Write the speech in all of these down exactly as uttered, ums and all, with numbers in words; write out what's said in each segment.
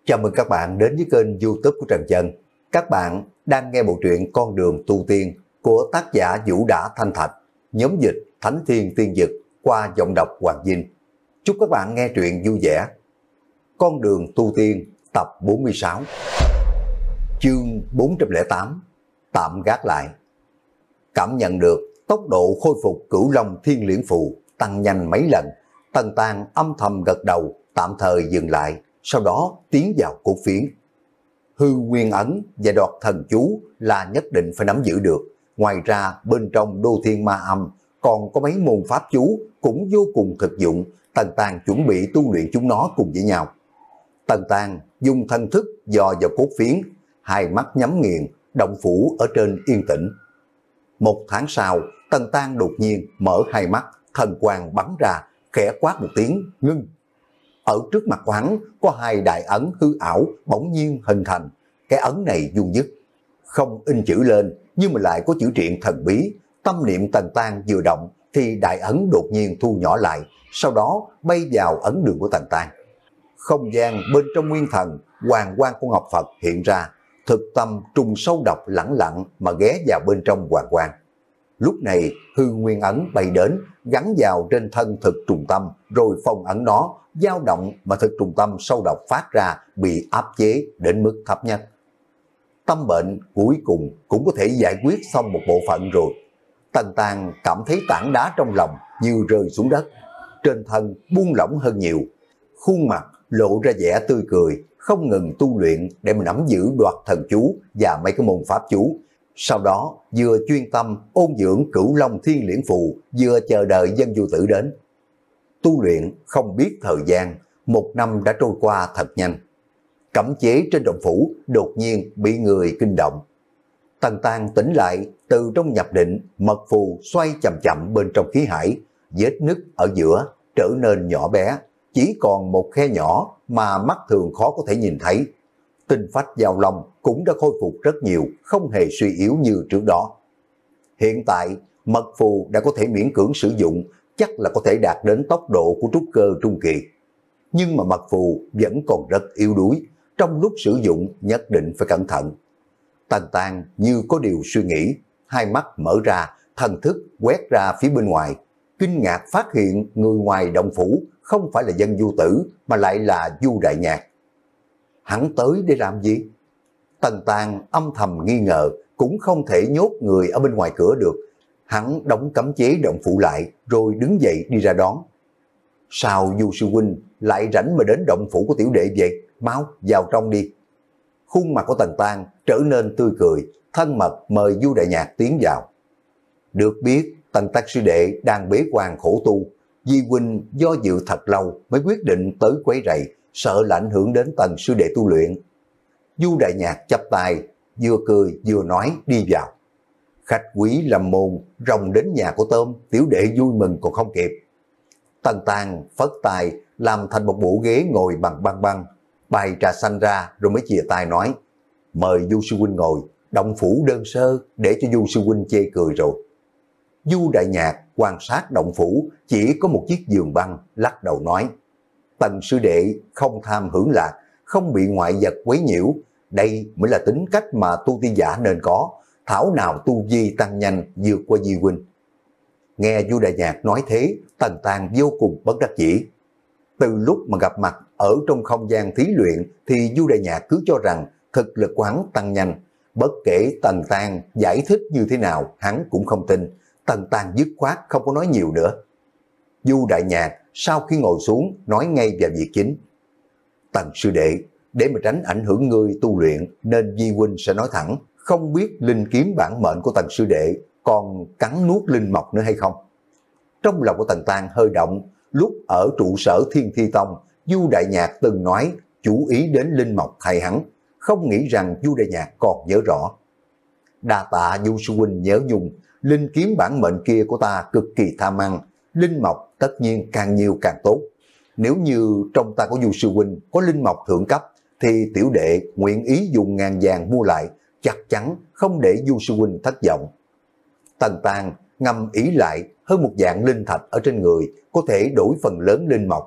Chào mừng các bạn đến với kênh YouTube của Trần Chân. Các bạn đang nghe bộ truyện Con đường tu tiên của tác giả Vũ Đã Thanh Thạch, nhóm dịch Thánh Thiên Tiên Dực qua giọng đọc Hoàng Vinh. Chúc các bạn nghe truyện vui vẻ. Con đường tu tiên tập bốn mươi sáu, chương bốn trăm lẻ tám, tạm gác lại. Cảm nhận được tốc độ khôi phục Cửu Long Thiên Liễn Phù tăng nhanh mấy lần, Tần Tàng âm thầm gật đầu, tạm thời dừng lại, sau đó tiến vào cốt phiến. Hư nguyên ấn và đoạt thần chú là nhất định phải nắm giữ được. Ngoài ra bên trong đô thiên ma âm còn có mấy môn pháp chú cũng vô cùng thực dụng. Tần Tàng chuẩn bị tu luyện chúng nó cùng với nhau. Tần Tàng dùng thân thức dò vào cốt phiến, hai mắt nhắm nghiền, động phủ ở trên yên tĩnh. Một tháng sau, Tần Tàng đột nhiên mở hai mắt, thần quang bắn ra, khẽ quát một tiếng ngưng. Ở trước mặt của hắn có hai đại ấn hư ảo bỗng nhiên hình thành. Cái ấn này vuông vức, không in chữ lên nhưng mà lại có chữ triện thần bí. Tâm niệm Tần Tàng vừa động thì đại ấn đột nhiên thu nhỏ lại, sau đó bay vào ấn đường của Tần Tàng. Không gian bên trong nguyên thần, hoàng quang của Ngọc Phật hiện ra, thực tâm trùng sâu độc lẳng lặng mà ghé vào bên trong hoàng quang. Lúc này hư nguyên ấn bay đến, gắn vào trên thân thực trùng tâm, rồi phong ấn nó, dao động mà thực trùng tâm sâu độc phát ra bị áp chế đến mức thấp nhất. Tâm bệnh cuối cùng cũng có thể giải quyết xong một bộ phận rồi. Tần Tàng cảm thấy tảng đá trong lòng như rơi xuống đất, trên thân buông lỏng hơn nhiều, khuôn mặt lộ ra vẻ tươi cười, không ngừng tu luyện để mà nắm giữ đoạt thần chú và mấy cái môn pháp chú. Sau đó vừa chuyên tâm ôn dưỡng Cửu Long Thiên Liễn Phù, vừa chờ đợi dân du tử đến. Tu luyện không biết thời gian, một năm đã trôi qua thật nhanh. Cấm chế trên động phủ đột nhiên bị người kinh động. Tần Tàng tỉnh lại, từ trong nhập định, mật phù xoay chậm chậm bên trong khí hải, vết nứt ở giữa trở nên nhỏ bé, chỉ còn một khe nhỏ mà mắt thường khó có thể nhìn thấy. Tinh phách giao long cũng đã khôi phục rất nhiều, không hề suy yếu như trước đó. Hiện tại, mật phù đã có thể miễn cưỡng sử dụng, chắc là có thể đạt đến tốc độ của trúc cơ trung kỳ. Nhưng mà mật phù vẫn còn rất yếu đuối, trong lúc sử dụng nhất định phải cẩn thận. Tần Tàng như có điều suy nghĩ, hai mắt mở ra, thần thức quét ra phía bên ngoài, kinh ngạc phát hiện người ngoài động phủ không phải là dân du tử mà lại là Du Đại Nhạc. Hắn tới để làm gì? Tần Tàng âm thầm nghi ngờ, cũng không thể nhốt người ở bên ngoài cửa được. Hắn đóng cấm chế động phủ lại rồi đứng dậy đi ra đón. Sao Du sư huynh lại rảnh mà đến động phủ của tiểu đệ vậy? Mau vào trong đi. Khuôn mặt của Tần Tàng trở nên tươi cười, thân mật mời Du Đại Nhạc tiến vào. Được biết Tần Tắc sư đệ đang bế quan khổ tu, Di huynh do dự thật lâu mới quyết định tới quấy rầy, sợ là ảnh hưởng đến Tần sư đệ tu luyện. Du Đại Nhạc chắp tay, vừa cười vừa nói đi vào. Khách quý lâm môn, rồng đến nhà của tôm, tiểu đệ vui mừng còn không kịp. Tần Tàng phất tay làm thành một bộ ghế ngồi bằng băng băng, bày trà xanh ra rồi mới chìa tay nói, mời Du sư huynh ngồi, động phủ đơn sơ để cho Du sư huynh chê cười rồi. Du Đại Nhạc quan sát động phủ chỉ có một chiếc giường băng, lắc đầu nói, Tần sư đệ không tham hưởng lạc, không bị ngoại vật quấy nhiễu, đây mới là tính cách mà tu tiên giả nên có, thảo nào tu vi tăng nhanh vượt qua Di huynh. Nghe Du Đại Nhạc nói thế, Tần Tàng vô cùng bất đắc dĩ. Từ lúc mà gặp mặt ở trong không gian thí luyện thì Du Đại Nhạc cứ cho rằng thực lực của hắn tăng nhanh. Bất kể Tần Tàng giải thích như thế nào hắn cũng không tin. Tần Tàng dứt khoát không có nói nhiều nữa. Du Đại Nhạc sau khi ngồi xuống nói ngay vào việc chính. Tần sư đệ, để mà tránh ảnh hưởng ngươi tu luyện nên Di huynh sẽ nói thẳng, không biết linh kiếm bản mệnh của Tần sư đệ còn cắn nuốt linh mộc nữa hay không. Trong lòng của Tần Tàng hơi động, lúc ở trụ sở Thiên Thi Tông, Du Đại Nhạc từng nói chú ý đến linh mộc thầy hắn, không nghĩ rằng Du Đại Nhạc còn nhớ rõ. Đa tạ Du sư huynh nhớ nhung, linh kiếm bản mệnh kia của ta cực kỳ tham ăn, linh mộc tất nhiên càng nhiều càng tốt. Nếu như trong ta có Du sư huynh có linh mộc thượng cấp, thì tiểu đệ nguyện ý dùng ngàn vàng mua lại, chắc chắn không để Du sư huynh thất vọng. Tần Tàng ngâm ý lại hơn một dạng linh thạch ở trên người, có thể đổi phần lớn linh mộc,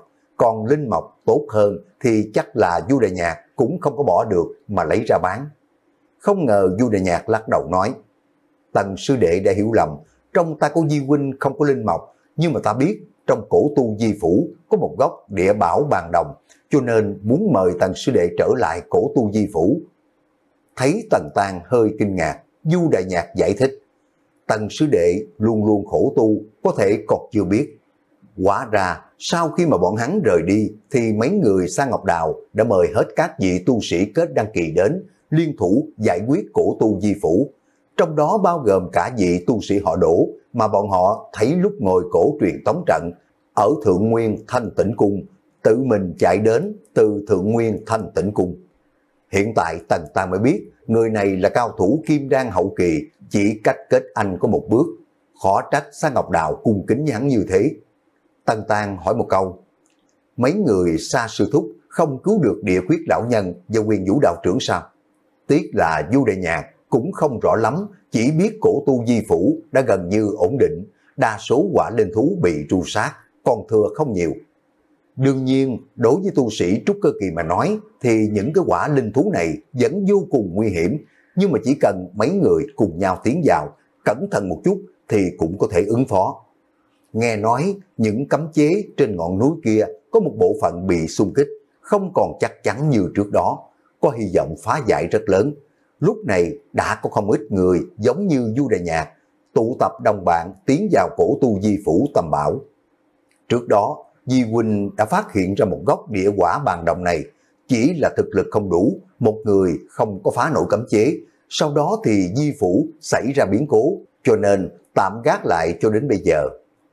còn linh mộc tốt hơn thì chắc là Du Đại Nhạc cũng không có bỏ được mà lấy ra bán. Không ngờ Du Đại Nhạc lắc đầu nói, Tần sư đệ đã hiểu lầm, trong ta có Di huynh không có linh mộc, nhưng mà ta biết trong cổ tu Di phủ có một gốc địa bảo bàn đồng, cho nên muốn mời Tần sư đệ trở lại cổ tu Di phủ. Thấy Tần Tang hơi kinh ngạc, Du Đại Nhạc giải thích, Tần sư đệ luôn luôn khổ tu, có thể còn chưa biết. Hóa ra sau khi mà bọn hắn rời đi thì mấy người Sa Ngọc Đào đã mời hết các vị tu sĩ kết đăng kỳ đến liên thủ giải quyết cổ tu Di phủ, trong đó bao gồm cả vị tu sĩ họ Đỗ mà bọn họ thấy lúc ngồi cổ truyền tống trận ở Thượng Nguyên Thanh Tĩnh Cung, tự mình chạy đến từ Thượng Nguyên Thanh Tĩnh Cung. Hiện tại Tần Tang mới biết người này là cao thủ kim đan hậu kỳ, chỉ cách kết anh có một bước, khó trách Sa Ngọc Đào cung kính với hắn như thế. Tần Tang hỏi một câu, mấy người Sa sư thúc không cứu được Địa Khuyết lão nhân và Quyền Vũ đạo trưởng sao? Tiếc là Du Đại Nhạc cũng không rõ lắm, chỉ biết cổ tu Di phủ đã gần như ổn định, đa số quả linh thú bị tru sát, còn thừa không nhiều. Đương nhiên, đối với tu sĩ trúc cơ kỳ mà nói thì những cái quả linh thú này vẫn vô cùng nguy hiểm, nhưng mà chỉ cần mấy người cùng nhau tiến vào, cẩn thận một chút thì cũng có thể ứng phó. Nghe nói những cấm chế trên ngọn núi kia có một bộ phận bị xung kích, không còn chắc chắn như trước đó, có hy vọng phá giải rất lớn. Lúc này đã có không ít người giống như Du Đại Nhạc tụ tập đồng bạn tiến vào cổ tu Di phủ tầm bảo. Trước đó Di huynh đã phát hiện ra một gốc địa quả bàn đồng này, chỉ là thực lực không đủ, một người không có phá nổi cấm chế, sau đó thì Di phủ xảy ra biến cố, cho nên tạm gác lại cho đến bây giờ.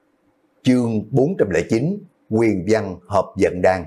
Chương bốn trăm lẻ chín, Quyền văn hợp vận đan.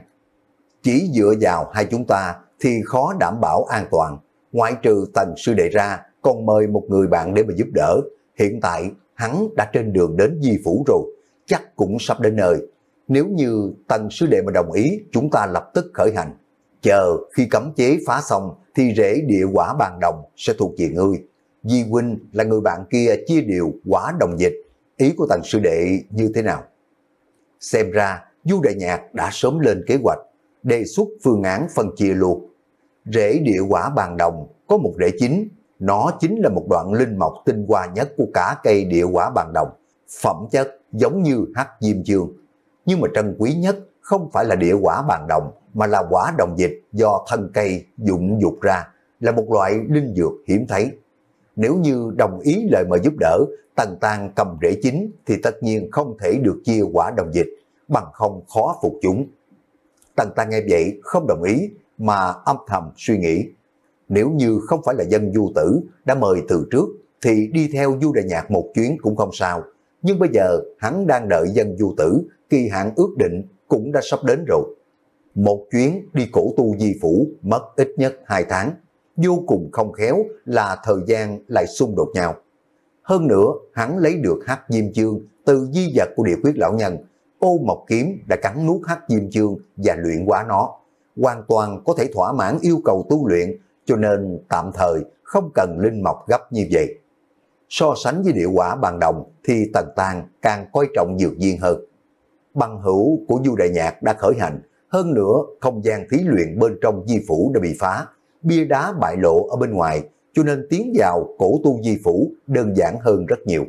Chỉ dựa vào hai chúng ta thì khó đảm bảo an toàn, ngoại trừ Tần sư đệ ra, còn mời một người bạn để mà giúp đỡ. Hiện tại hắn đã trên đường đến Di phủ rồi, chắc cũng sắp đến nơi. Nếu như Tần sư đệ mà đồng ý, chúng ta lập tức khởi hành. Chờ khi cấm chế phá xong thì rễ địa quả bàn đồng sẽ thuộc về ngươi. Di huynh là người bạn kia chia đều quả đồng dịch, ý của Tần sư đệ như thế nào? Xem ra Du Đại Nhạc đã sớm lên kế hoạch, đề xuất phương án phân chia luôn. Rễ địa quả bàn đồng có một rễ chính, nó chính là một đoạn linh mộc tinh hoa nhất của cả cây địa quả bàn đồng, phẩm chất giống như hắc diêm chương. Nhưng mà trân quý nhất không phải là địa quả bàn đồng, mà là quả đồng dịch do thân cây dụng dục ra, là một loại linh dược hiếm thấy. Nếu như đồng ý lời mời giúp đỡ, Tần Tang cầm rễ chính thì tất nhiên không thể được chia quả đồng dịch, bằng không khó phục chúng. Tần Tang nghe vậy không đồng ý, mà âm thầm suy nghĩ, nếu như không phải là dân Du tử đã mời từ trước thì đi theo Du Đại Nhạc một chuyến cũng không sao, nhưng bây giờ hắn đang đợi dân Du tử, kỳ hạn ước định cũng đã sắp đến rồi. Một chuyến đi cổ tu Di phủ mất ít nhất hai tháng, vô cùng không khéo là thời gian lại xung đột nhau. Hơn nữa hắn lấy được hắc diêm chương từ di vật của Địa Khuyết lão nhân, Ô Mộc kiếm đã cắn nuốt hắc diêm chương và luyện hóa nó, hoàn toàn có thể thỏa mãn yêu cầu tu luyện, cho nên tạm thời không cần linh mộc gấp như vậy. So sánh với địa quả bàn đồng thì Tần Tang càng coi trọng dược viên hơn. Bằng hữu của Du Đại Nhạc đã khởi hành, hơn nữa không gian thí luyện bên trong Di phủ đã bị phá, bia đá bại lộ ở bên ngoài, cho nên tiến vào cổ tu Di phủ đơn giản hơn rất nhiều.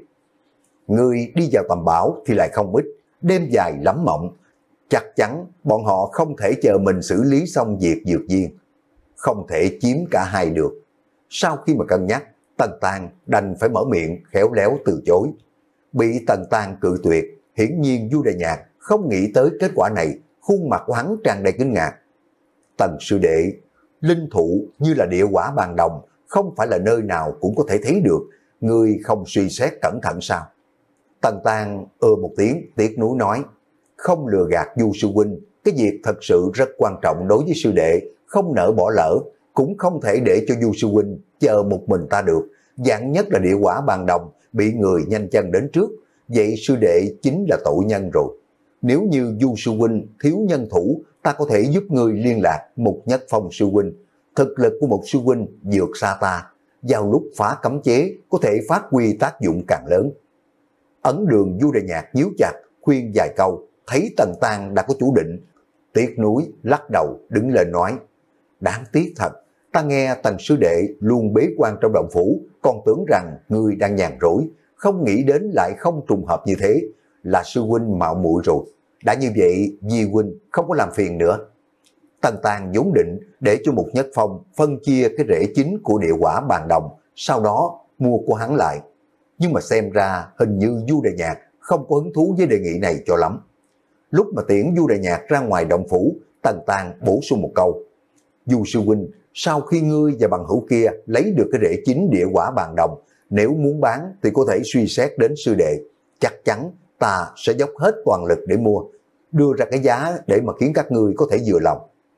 Người đi vào tầm bảo thì lại không ít, đêm dài lắm mộng, chắc chắn bọn họ không thể chờ mình xử lý xong việc dược viên, không thể chiếm cả hai được. Sau khi mà cân nhắc, Tần Tang đành phải mở miệng khéo léo từ chối. Bị Tần Tang cự tuyệt, hiển nhiên Du Đại Nhạc không nghĩ tới kết quả này, khuôn mặt của hắn tràn đầy kinh ngạc. Tần sư đệ, linh thụ như là địa quả bàn đồng, không phải là nơi nào cũng có thể thấy được, ngươi không suy xét cẩn thận sao? Tần Tang ơ một tiếng tiếc nuối nói, không lừa gạt Du sư huynh, cái việc thật sự rất quan trọng đối với sư đệ, không nỡ bỏ lỡ, cũng không thể để cho Du sư huynh chờ một mình ta được. Dạng nhất là địa quả bàn đồng bị người nhanh chân đến trước, vậy sư đệ chính là tội nhân rồi. Nếu như Du sư huynh thiếu nhân thủ, ta có thể giúp người liên lạc Mục Nhất Phong sư huynh. Thực lực của một sư huynh vượt xa ta, vào lúc phá cấm chế có thể phát huy tác dụng càng lớn. Ấn Đường Du Đại Nhạc nhíu chặt khuyên vài câu, thấy Tần Tang đã có chủ định, tiếc nuối lắc đầu đứng lên nói, đáng tiếc thật, ta nghe Tần sư đệ luôn bế quan trong động phủ, còn tưởng rằng ngươi đang nhàn rỗi, không nghĩ đến lại không trùng hợp như thế, là sư huynh mạo muội rồi. Đã như vậy, Di huynh không có làm phiền nữa. Tần Tàng vốn định để cho Mục Nhất Phong phân chia cái rễ chính của địa quả bàn đồng, sau đó mua của hắn lại. Nhưng mà xem ra hình như Du Đại Nhạc không có hứng thú với đề nghị này cho lắm. Lúc mà tiễn Du Đại Nhạc ra ngoài động phủ, Tần Tàng bổ sung một câu, Du sư huynh, sau khi ngươi và bằng hữu kia lấy được cái rễ chính địa quả bàn đồng, nếu muốn bán thì có thể suy xét đến sư đệ, chắc chắn ta sẽ dốc hết toàn lực để mua, đưa ra cái giá để mà khiến các ngươi có thể vừa lòng.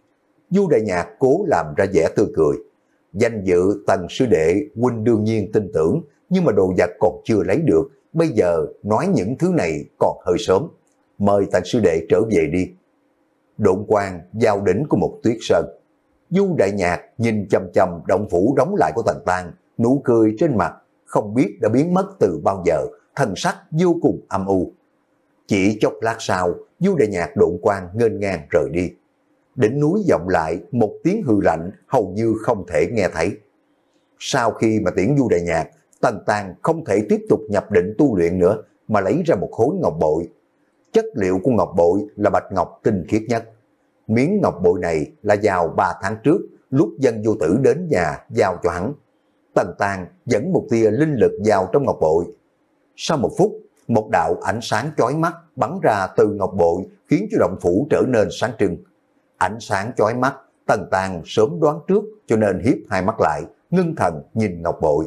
Du Đại Nhạc cố làm ra vẻ tươi cười, danh dự Tần sư đệ huynh đương nhiên tin tưởng, nhưng mà đồ vật còn chưa lấy được, bây giờ nói những thứ này còn hơi sớm, mời Tần sư đệ trở về đi. Độn quang giao đỉnh của một tuyết sơn. Du Đại Nhạc nhìn chăm chăm động phủ đóng lại của Tần Tàng, nụ cười trên mặt không biết đã biến mất từ bao giờ, thần sắc vô cùng âm u. Chỉ chốc lát sau, Du Đại Nhạc độn quang nghênh ngang rời đi. Đỉnh núi vọng lại một tiếng hư lạnh hầu như không thể nghe thấy. Sau khi mà tiễn Du Đại Nhạc, Tần Tàng không thể tiếp tục nhập định tu luyện nữa, mà lấy ra một khối ngọc bội. Chất liệu của ngọc bội là bạch ngọc tinh khiết nhất. Miếng ngọc bội này là vào ba tháng trước, lúc Dân Vô Tử đến nhà giao cho hắn. Tần Tàng dẫn một tia linh lực vào trong ngọc bội. Sau một phút, một đạo ánh sáng chói mắt bắn ra từ ngọc bội, khiến cho động phủ trở nên sáng trưng. Ánh sáng chói mắt, Tần Tàng sớm đoán trước cho nên hiếp hai mắt lại, ngưng thần nhìn ngọc bội.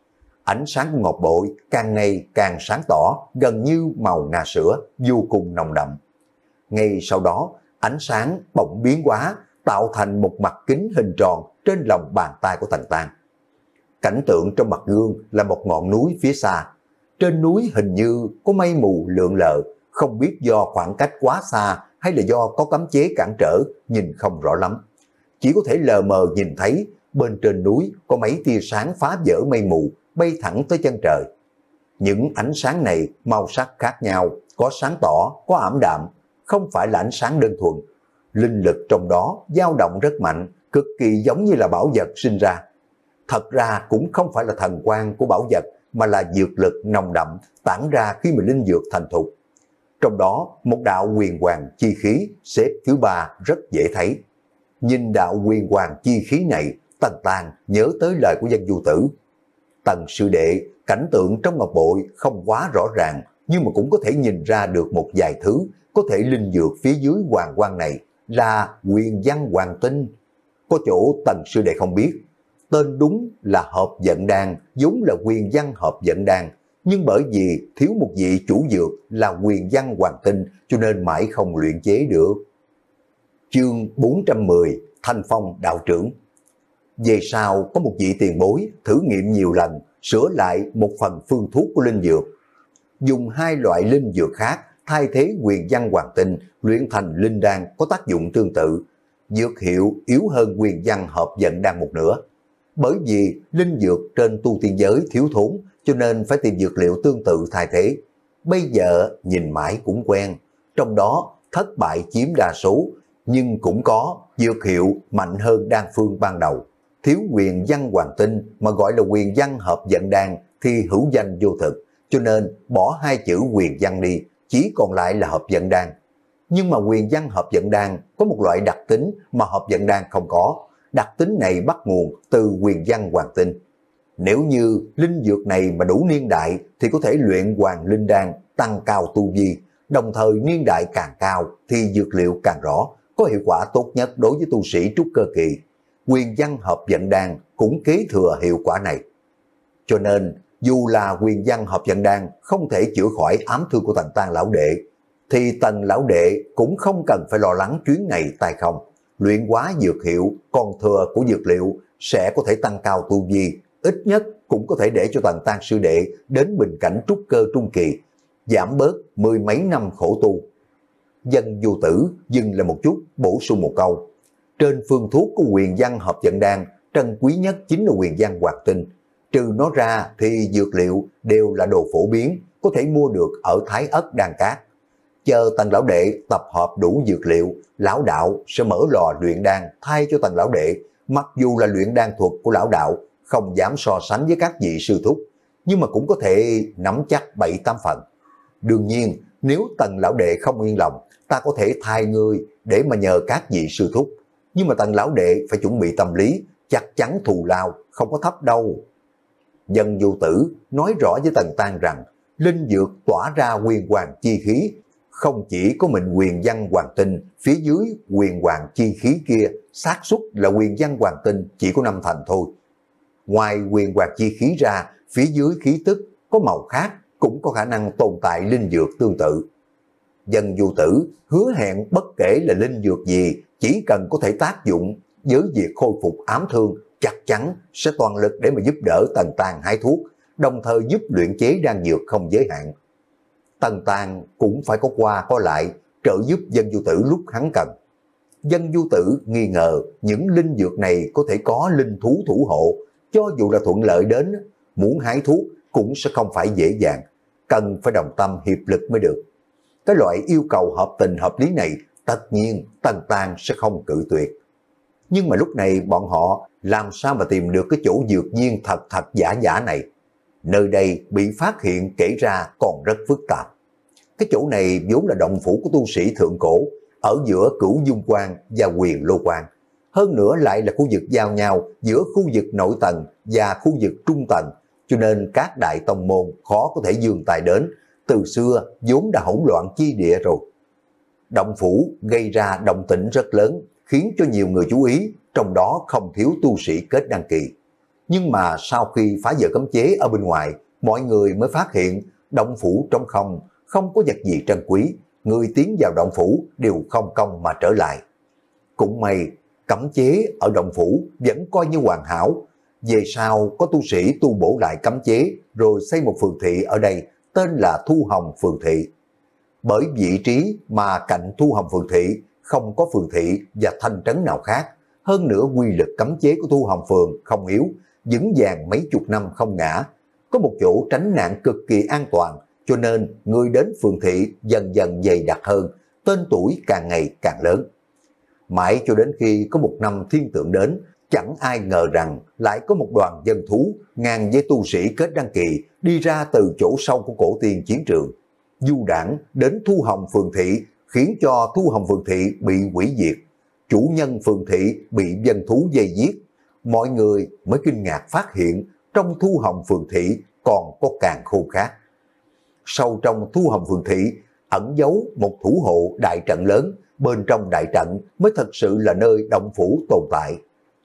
Ánh sáng của ngọc bội càng ngày càng sáng tỏ, gần như màu ngà sữa, vô cùng nồng đậm. Ngay sau đó, ánh sáng bỗng biến hóa, tạo thành một mặt kính hình tròn trên lòng bàn tay của Tần Tàng. Cảnh tượng trong mặt gương là một ngọn núi phía xa. Trên núi hình như có mây mù lượn lờ, không biết do khoảng cách quá xa hay là do có cấm chế cản trở, nhìn không rõ lắm. Chỉ có thể lờ mờ nhìn thấy bên trên núi có mấy tia sáng phá vỡ mây mù, bay thẳng tới chân trời. Những ánh sáng này màu sắc khác nhau, có sáng tỏ, có ảm đạm, không phải là ánh sáng đơn thuần. Linh lực trong đó dao động rất mạnh, cực kỳ giống như là bảo vật sinh ra. Thật ra cũng không phải là thần quang của bảo vật, mà là dược lực nồng đậm tản ra khi mà linh dược thành thục. Trong đó, một đạo huyền hoàng chi khí xếp thứ ba rất dễ thấy. Nhìn đạo huyền hoàng chi khí này, Tần Tàng nhớ tới lời của Dân Du Tử. Tần sư đệ, cảnh tượng trong ngọc bội không quá rõ ràng, nhưng mà cũng có thể nhìn ra được một vài thứ, có thể linh dược phía dưới hoàng quang này là huyền văn hoàng tinh. Có chỗ Tần sư đệ không biết, tên đúng là hợp vận đan, vốn là huyền văn hợp vận đan, nhưng bởi vì thiếu một vị chủ dược là huyền văn hoàng tinh, cho nên mãi không luyện chế được. Chương bốn trăm mười, Thanh Phong đạo trưởng. Về sau có một vị tiền bối thử nghiệm nhiều lần, sửa lại một phần phương thuốc của linh dược, dùng hai loại linh dược khác thay thế huyền văn hoàng tinh, luyện thành linh đan có tác dụng tương tự. Dược hiệu yếu hơn huyền văn hợp vận đan một nửa. Bởi vì linh dược trên tu tiên giới thiếu thốn, cho nên phải tìm dược liệu tương tự thay thế. Bây giờ nhìn mãi cũng quen, trong đó thất bại chiếm đa số, nhưng cũng có dược hiệu mạnh hơn đan phương ban đầu. Thiếu huyền văn hoàng tinh mà gọi là huyền văn hợp vận đan thì hữu danh vô thực, cho nên bỏ hai chữ huyền văn đi, chỉ còn lại là hợp vận đan. Nhưng mà huyền văn hợp vận đan có một loại đặc tính mà hợp vận đan không có. Đặc tính này bắt nguồn từ huyền văn hoàng tinh. Nếu như linh dược này mà đủ niên đại thì có thể luyện hoàng linh đan, tăng cao tu vi, đồng thời niên đại càng cao thì dược liệu càng rõ, có hiệu quả tốt nhất đối với tu sĩ trúc cơ kỳ. Huyền văn hợp vận đan cũng kế thừa hiệu quả này. Cho nên dù là huyền văn hợp vận đan không thể chữa khỏi ám thương của Tần Tàng lão đệ, thì Tần lão đệ cũng không cần phải lo lắng chuyến này tay không. Luyện hóa dược hiệu còn thừa của dược liệu sẽ có thể tăng cao tu vi, ít nhất cũng có thể để cho Tần Tàng sư đệ đến bình cảnh trúc cơ trung kỳ, giảm bớt mười mấy năm khổ tu. Dân Du Tử dừng lại một chút, bổ sung một câu. Trên phương thuốc của huyền văn hợp vận đan, trân quý nhất chính là huyền văn hoạt tinh. Trừ nó ra thì dược liệu đều là đồ phổ biến, có thể mua được ở Thái Ất Đan Cát. chờ Tần lão đệ tập hợp đủ dược liệu, lão đạo sẽ mở lò luyện đan thay cho Tần lão đệ. Mặc dù là luyện đan thuật của lão đạo không dám so sánh với các vị sư thúc, nhưng mà cũng có thể nắm chắc bảy tám phần. Đương nhiên, nếu Tần lão đệ không yên lòng, ta có thể thay ngươi để mà nhờ các vị sư thúc. Nhưng mà Tần lão đệ phải chuẩn bị tâm lý, chắc chắn thù lao không có thấp đâu. Dân Vô Tử nói rõ với Tần Tăng rằng, linh dược tỏa ra huyền hoàng chi khí, không chỉ có mình huyền văn hoàng tinh, phía dưới huyền hoàng chi khí kia, xác suất là huyền văn hoàng tinh chỉ có năm thành thôi. Ngoài huyền hoàng chi khí ra, phía dưới khí tức có màu khác, cũng có khả năng tồn tại linh dược tương tự. Dân Vô Tử hứa hẹn bất kể là linh dược gì, chỉ cần có thể tác dụng với việc khôi phục ám thương, chắc chắn sẽ toàn lực để mà giúp đỡ Tần Tăng hái thuốc, đồng thời giúp luyện chế đan dược không giới hạn. Tần Tăng cũng phải có qua có lại, trợ giúp Dân Vô Tử lúc hắn cần. Dân Vô Tử nghi ngờ những linh dược này có thể có linh thú thủ hộ, cho dù là thuận lợi đến, muốn hái thuốc cũng sẽ không phải dễ dàng, cần phải đồng tâm hiệp lực mới được. Cái loại yêu cầu hợp tình hợp lý này, tất nhiên Tần Tăng sẽ không cự tuyệt. Nhưng mà lúc này bọn họ làm sao mà tìm được cái chỗ dược viên thật thật giả giả này? Nơi đây bị phát hiện kể ra còn rất phức tạp. Cái chỗ này vốn là động phủ của tu sĩ thượng cổ, ở giữa Cửu Dung Quan và Huyền Lô Quan. Hơn nữa lại là khu vực giao nhau giữa khu vực nội tầng và khu vực trung tầng, cho nên các đại tông môn khó có thể dường tài đến, từ xưa vốn đã hỗn loạn chi địa rồi. Động phủ gây ra động tĩnh rất lớn, khiến cho nhiều người chú ý, trong đó không thiếu tu sĩ kết đăng kỳ. Nhưng mà sau khi phá vỡ cấm chế ở bên ngoài, mọi người mới phát hiện động phủ trống không, không có vật gì trân quý, người tiến vào động phủ đều không công mà trở lại. Cũng may, cấm chế ở động phủ vẫn coi như hoàn hảo. Về sau có tu sĩ tu bổ lại cấm chế, rồi xây một phường thị ở đây, tên là Thu Hồng Phường Thị. Bởi vị trí mà cạnh Thu Hồng Phường Thị không có phường thị và thành trấn nào khác, hơn nữa quy lực cấm chế của Thu Hồng Phường không yếu, vững vàng mấy chục năm không ngã, có một chỗ tránh nạn cực kỳ an toàn, cho nên người đến phường thị dần dần dày đặc hơn, tên tuổi càng ngày càng lớn. Mãi cho đến khi có một năm thiên tượng đến, chẳng ai ngờ rằng lại có một đoàn dân thú ngang với tu sĩ kết đăng kỳ đi ra từ chỗ sâu của cổ tiên chiến trường. Du đảng đến Thu Hồng Phường Thị, khiến cho Thu Hồng Phường Thị bị hủy diệt. Chủ nhân phường thị bị dân thú dây giết. Mọi người mới kinh ngạc phát hiện trong Thu Hồng Phường Thị còn có càng khôn khác. Sâu trong Thu Hồng Phường Thị ẩn giấu một thủ hộ đại trận lớn, bên trong đại trận mới thật sự là nơi động phủ tồn tại.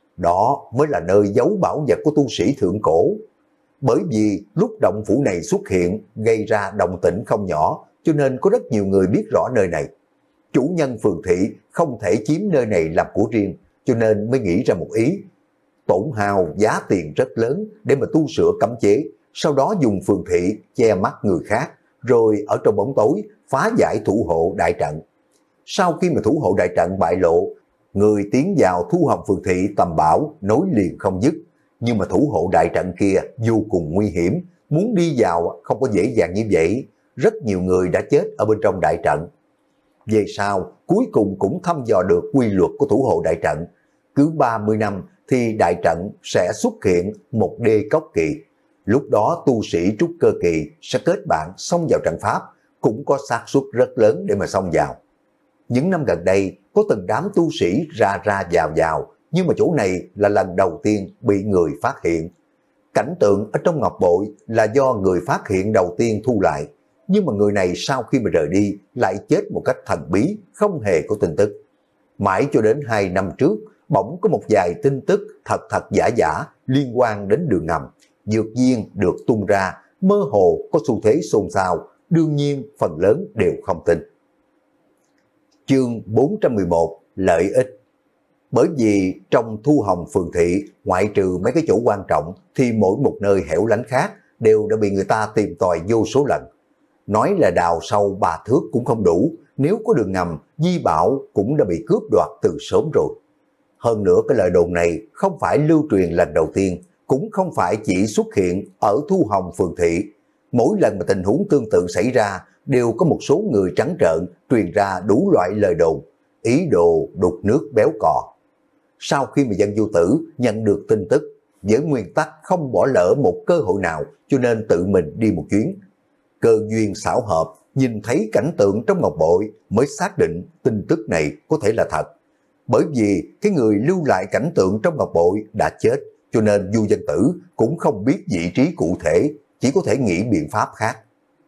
Đó mới là nơi giấu bảo vật của tu sĩ thượng cổ. Bởi vì lúc động phủ này xuất hiện gây ra động tĩnh không nhỏ, cho nên có rất nhiều người biết rõ nơi này. Chủ nhân phường thị không thể chiếm nơi này làm của riêng, cho nên mới nghĩ ra một ý. Tổn hao giá tiền rất lớn để mà tu sửa cấm chế, sau đó dùng phường thị che mắt người khác, rồi ở trong bóng tối phá giải thủ hộ đại trận. Sau khi mà thủ hộ đại trận bại lộ, người tiến vào Thu Hồng Phường Thị tầm bảo nối liền không dứt. Nhưng mà thủ hộ đại trận kia vô cùng nguy hiểm, muốn đi vào không có dễ dàng như vậy. Rất nhiều người đã chết ở bên trong đại trận. Về sau, cuối cùng cũng thăm dò được quy luật của thủ hộ đại trận. Cứ ba mươi năm thì đại trận sẽ xuất hiện một đê cốc kỳ. Lúc đó tu sĩ trúc cơ kỳ sẽ kết bạn xông vào trận pháp, cũng có xác suất rất lớn để mà xông vào. Những năm gần đây, có từng đám tu sĩ ra ra vào vào, nhưng mà chỗ này là lần đầu tiên bị người phát hiện. Cảnh tượng ở trong ngọc bội là do người phát hiện đầu tiên thu lại, nhưng mà người này sau khi mà rời đi lại chết một cách thần bí, không hề có tin tức. Mãi cho đến hai năm trước, bỗng có một vài tin tức thật thật giả giả liên quan đến đường ngầm, dược viên được tung ra, mơ hồ có xu thế xôn xao, đương nhiên phần lớn đều không tin. Chương bốn trăm mười một, lợi ích. Bởi vì trong Thu Hồng Phường Thị, ngoại trừ mấy cái chỗ quan trọng thì mỗi một nơi hẻo lánh khác đều đã bị người ta tìm tòi vô số lần. Nói là đào sâu ba thước cũng không đủ, nếu có đường ngầm, di bảo cũng đã bị cướp đoạt từ sớm rồi. Hơn nữa cái lời đồn này không phải lưu truyền lần đầu tiên, cũng không phải chỉ xuất hiện ở Thu Hồng Phường Thị. Mỗi lần mà tình huống tương tự xảy ra, đều có một số người trắng trợn truyền ra đủ loại lời đồn, ý đồ đục nước béo cò. Sau khi mà Dân Vô Tử nhận được tin tức, với nguyên tắc không bỏ lỡ một cơ hội nào, cho nên tự mình đi một chuyến. Cơ duyên xảo hợp, nhìn thấy cảnh tượng trong ngọc bội mới xác định tin tức này có thể là thật. Bởi vì cái người lưu lại cảnh tượng trong ngọc bội đã chết, cho nên Du Dân Tử cũng không biết vị trí cụ thể, chỉ có thể nghĩ biện pháp khác.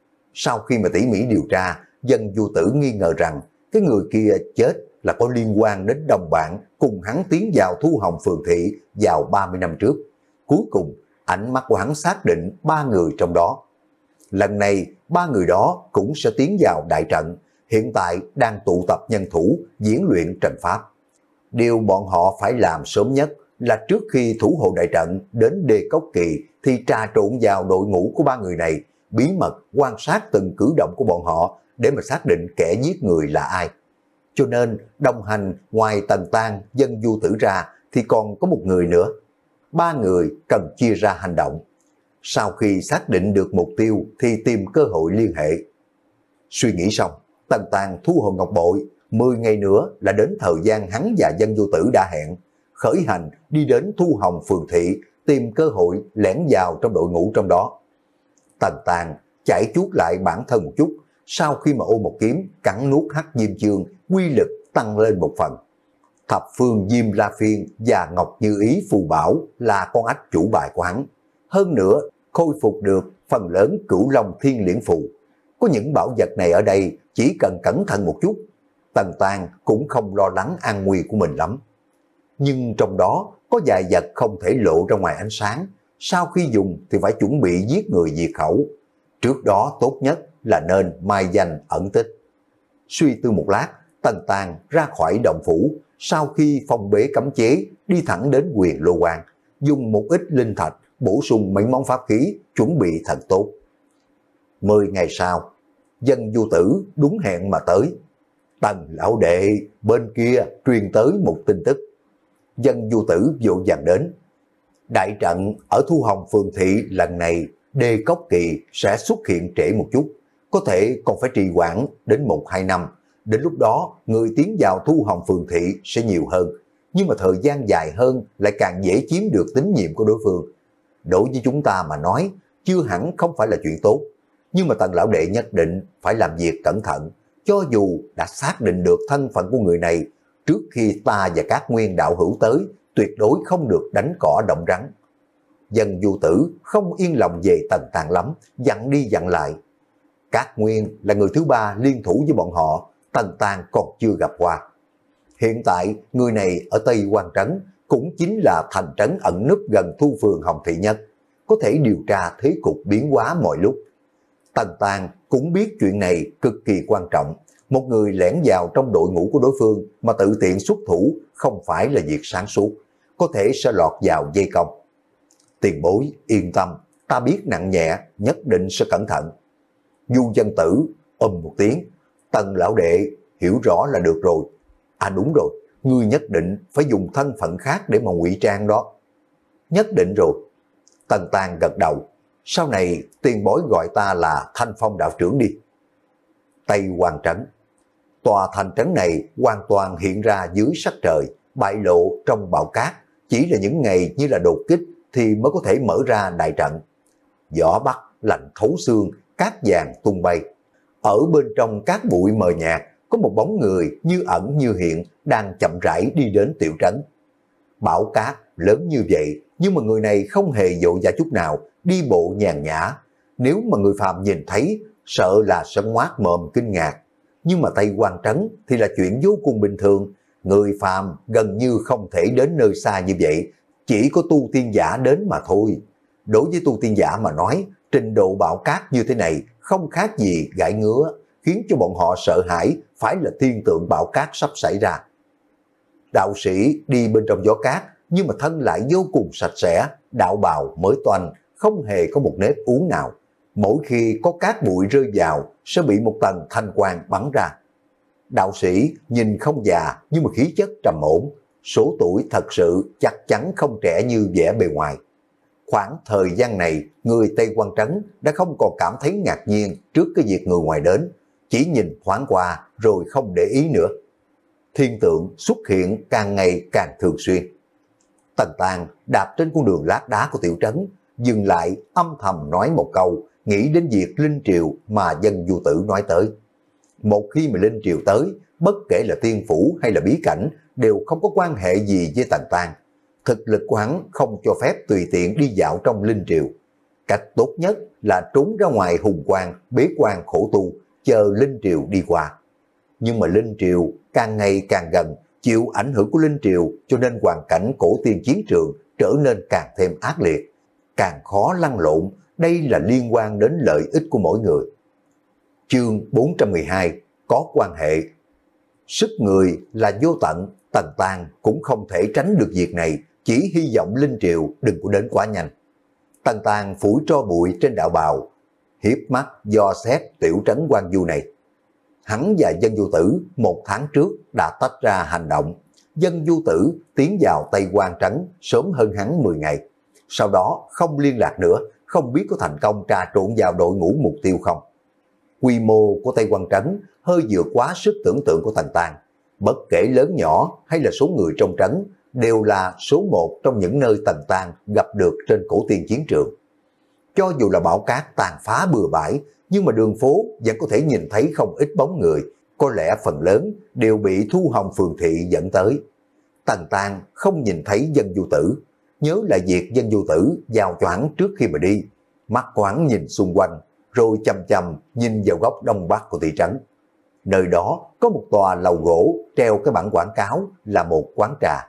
Sau khi mà tỉ mỉ điều tra, Dân Du Tử nghi ngờ rằng cái người kia chết là có liên quan đến đồng bạn cùng hắn tiến vào Thu Hồng Phường Thị vào ba mươi năm trước. Cuối cùng, ánh mắt của hắn xác định ba người trong đó. Lần này, ba người đó cũng sẽ tiến vào đại trận, hiện tại đang tụ tập nhân thủ diễn luyện trận pháp. Điều bọn họ phải làm sớm nhất là trước khi thủ hộ đại trận đến Đê Cốc Kỳ thì trà trộn vào đội ngũ của ba người này, bí mật quan sát từng cử động của bọn họ để mà xác định kẻ giết người là ai. Cho nên đồng hành ngoài Tần Tang, Dân Du Tử ra thì còn có một người nữa. Ba người cần chia ra hành động. Sau khi xác định được mục tiêu thì tìm cơ hội liên hệ. Suy nghĩ xong, Tần Tang thu hồi ngọc bội, mười ngày nữa là đến thời gian hắn và Dân Du Tử đã hẹn, khởi hành đi đến Thu Hồng Phường Thị tìm cơ hội lẻn vào trong đội ngũ trong đó. Tần Tang chạy chuốt lại bản thân một chút, sau khi mà ôm một kiếm cắn nuốt hắc diêm chương, quy lực tăng lên một phần. Thập phương Diêm La Phiên và Ngọc Như Ý phù bảo là con ách chủ bài của hắn. Hơn nữa, khôi phục được phần lớn Cửu Long Thiên Liễn Phù. Có những bảo vật này ở đây, chỉ cần cẩn thận một chút, Tần Tang cũng không lo lắng an nguy của mình lắm. Nhưng trong đó có vài vật không thể lộ ra ngoài ánh sáng, sau khi dùng thì phải chuẩn bị giết người diệt khẩu. Trước đó tốt nhất là nên mai danh ẩn tích. Suy tư một lát, Tần Tang ra khỏi động phủ, sau khi phong bế cấm chế, đi thẳng đến Huyền Lô Quan, dùng một ít linh thạch bổ sung mấy món pháp khí, chuẩn bị thật tốt. Mười ngày sau, Dân Du Tử đúng hẹn mà tới. Tần lão đệ, bên kia truyền tới một tin tức. Dân Du Tử vội vàng đến. Đại trận ở Thu Hồng Phường Thị lần này, Đê Cốc Kỳ sẽ xuất hiện trễ một chút, có thể còn phải trì hoãn đến một hai năm. Đến lúc đó, người tiến vào Thu Hồng Phường Thị sẽ nhiều hơn, nhưng mà thời gian dài hơn lại càng dễ chiếm được tín nhiệm của đối phương. Đối với chúng ta mà nói, chưa hẳn không phải là chuyện tốt, nhưng mà Tần lão đệ nhất định phải làm việc cẩn thận, cho dù đã xác định được thân phận của người này, trước khi ta và các nguyên đạo hữu tới, tuyệt đối không được đánh cỏ động rắn. Dân Du Tử không yên lòng về Tần Tang lắm, dặn đi dặn lại. Các nguyên là người thứ ba liên thủ với bọn họ, Tần Tang còn chưa gặp qua. Hiện tại, người này ở Tây Quan Trấn cũng chính là thành trấn ẩn núp gần Thu Phường Hồng Thị nhất, có thể điều tra thế cục biến hóa mọi lúc. Tần Tang cũng biết chuyện này cực kỳ quan trọng, một người lẻn vào trong đội ngũ của đối phương mà tự tiện xuất thủ không phải là việc sáng suốt, có thể sẽ lọt vào dây công. Tiền bối yên tâm, ta biết nặng nhẹ, nhất định sẽ cẩn thận. Du Dân Tử ầm một tiếng, Tần lão đệ hiểu rõ là được rồi. À đúng rồi, ngươi nhất định phải dùng thân phận khác để mà ngụy trang đó. Nhất định rồi. Tần Tang gật đầu. Sau này tiền bối gọi ta là Thanh Phong đạo trưởng đi. Tây Hoàng Trấn. Tòa thành trấn này hoàn toàn hiện ra dưới sắc trời, bại lộ trong bão cát. Chỉ là những ngày như là đột kích thì mới có thể mở ra đại trận. Gió bắc lạnh thấu xương, cát vàng tung bay. Ở bên trong cát bụi mờ nhạt, có một bóng người như ẩn như hiện đang chậm rãi đi đến tiểu trấn. Bão cát lớn như vậy, nhưng mà người này không hề vội vã chút nào, đi bộ nhàn nhã. Nếu mà người phàm nhìn thấy, sợ là sẽ ngoác mồm kinh ngạc. Nhưng mà Tây Quan Trấn thì là chuyện vô cùng bình thường. Người phàm gần như không thể đến nơi xa như vậy, chỉ có tu tiên giả đến mà thôi. Đối với tu tiên giả mà nói, trình độ bão cát như thế này không khác gì gãi ngứa, khiến cho bọn họ sợ hãi, phải là thiên tượng bão cát sắp xảy ra. Đạo sĩ đi bên trong gió cát, nhưng mà thân lại vô cùng sạch sẽ, đạo bào mới toanh, không hề có một nếp uốn nào. Mỗi khi có cát bụi rơi vào, sẽ bị một tầng thanh quang bắn ra. Đạo sĩ nhìn không già, nhưng mà khí chất trầm ổn, số tuổi thật sự chắc chắn không trẻ như vẻ bề ngoài. Khoảng thời gian này, người Tây Quan Trấn đã không còn cảm thấy ngạc nhiên trước cái việc người ngoài đến, chỉ nhìn thoáng qua rồi không để ý nữa. Thiên tượng xuất hiện càng ngày càng thường xuyên. Tần Tàng đạp trên con đường lát đá của tiểu trấn, dừng lại âm thầm nói một câu, nghĩ đến việc Linh Triều mà Dân Du Tử nói tới. Một khi mà Linh Triều tới, bất kể là tiên phủ hay là bí cảnh, đều không có quan hệ gì với Tần Tàng. Thực lực của hắn không cho phép tùy tiện đi dạo trong Linh Triều. Cách tốt nhất là trốn ra ngoài hùng quan, bế quan khổ tu, chờ Linh Triều đi qua. Nhưng mà Linh Triều càng ngày càng gần, chịu ảnh hưởng của Linh Triều cho nên hoàn cảnh cổ tiên chiến trường trở nên càng thêm ác liệt, càng khó lăn lộn. Đây là liên quan đến lợi ích của mỗi người. Chương bốn trăm mười hai có quan hệ. Sức người là vô tận, Tần Tàng cũng không thể tránh được việc này, chỉ hy vọng Linh Triều đừng có đến quá nhanh. Tần Tàng phủi tro bụi trên đạo bào, hiếp mắt do xét tiểu trấn Quan Du này. Hắn và Dân Du Tử một tháng trước đã tách ra hành động. Dân Du Tử tiến vào Tây Quan Trấn sớm hơn hắn mười ngày. Sau đó không liên lạc nữa, không biết có thành công trà trộn vào đội ngũ mục tiêu không. Quy mô của Tây Quan Trấn hơi vượt quá sức tưởng tượng của Tần Tàng. Bất kể lớn nhỏ hay là số người trong trấn, đều là số một trong những nơi Tần Tàng gặp được trên cổ tiên chiến trường. Cho dù là bão cát tàn phá bừa bãi, nhưng mà đường phố vẫn có thể nhìn thấy không ít bóng người, có lẽ phần lớn đều bị Thu Hồng phường thị dẫn tới. Tần Tàng không nhìn thấy Dân Du Tử, nhớ lại việc Dân Du Tử vào cho hắn trước khi mà đi, mắt của hắn nhìn xung quanh, rồi chầm chầm nhìn vào góc đông bắc của thị trấn. Nơi đó có một tòa lầu gỗ treo cái bảng quảng cáo là một quán trà.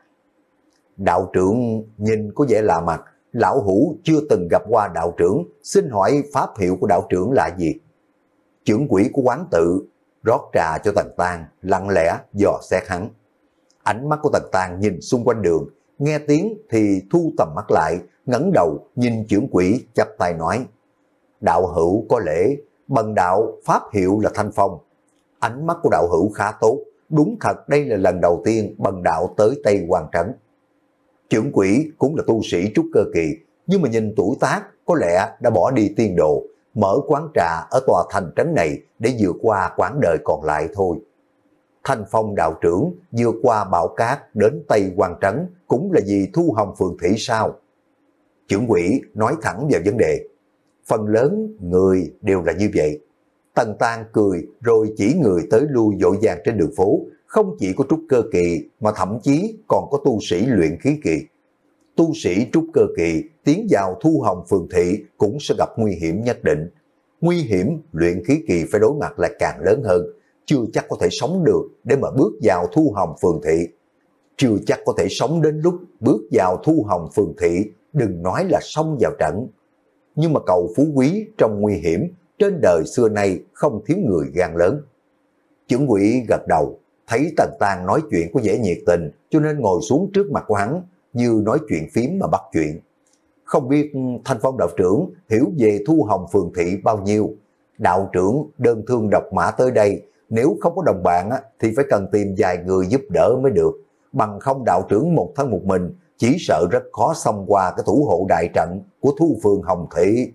Đạo trưởng nhìn có vẻ lạ mặt, lão hủ chưa từng gặp qua đạo trưởng, xin hỏi pháp hiệu của đạo trưởng là gì? Trưởng quỹ của quán tự rót trà cho Tần Tàng, lặng lẽ dò xét hắn. Ánh mắt của Tần Tàng nhìn xung quanh đường, nghe tiếng thì thu tầm mắt lại, ngẩng đầu nhìn trưởng quỹ chắp tay nói: đạo hữu có lễ, bần đạo pháp hiệu là Thanh Phong. Ánh mắt của đạo hữu khá tốt, đúng thật đây là lần đầu tiên bần đạo tới Tây Quan Trấn. Trưởng quỹ cũng là tu sĩ trúc cơ kỳ, nhưng mà nhìn tuổi tác có lẽ đã bỏ đi tiên đồ, mở quán trà ở tòa thành trấn này để vượt qua quãng đời còn lại thôi. Thanh Phong đạo trưởng vượt qua bão cát đến Tây Quan Trấn cũng là vì Thu Hồng phường thị sao? Trưởng quỹ nói thẳng vào vấn đề. Phần lớn người đều là như vậy. Tần Tàng cười rồi chỉ người tới lui vội vàng trên đường phố, không chỉ có trúc cơ kỳ mà thậm chí còn có tu sĩ luyện khí kỳ. Tu sĩ trúc cơ kỳ tiến vào Thu Hồng phường thị cũng sẽ gặp nguy hiểm nhất định. Nguy hiểm luyện khí kỳ phải đối mặt lại càng lớn hơn, chưa chắc có thể sống được để mà bước vào Thu Hồng phường thị. Chưa chắc có thể sống đến lúc bước vào Thu Hồng phường thị, đừng nói là xông vào trận. Nhưng mà cầu phú quý trong nguy hiểm, trên đời xưa nay không thiếu người gan lớn. Trưởng quỹ gật đầu, thấy Tần Tàng nói chuyện có vẻ nhiệt tình, cho nên ngồi xuống trước mặt của hắn, như nói chuyện phím mà bắt chuyện. Không biết Thanh Phong đạo trưởng hiểu về Thu Hồng phường thị bao nhiêu? Đạo trưởng đơn thương độc mã tới đây, nếu không có đồng bạn thì phải cần tìm vài người giúp đỡ mới được. Bằng không đạo trưởng một thân một mình, chỉ sợ rất khó xông qua cái thủ hộ đại trận của Thu phường Hồng thị.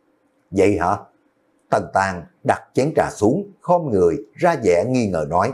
Vậy hả? Tần Tàng đặt chén trà xuống, khom người ra vẻ nghi ngờ nói: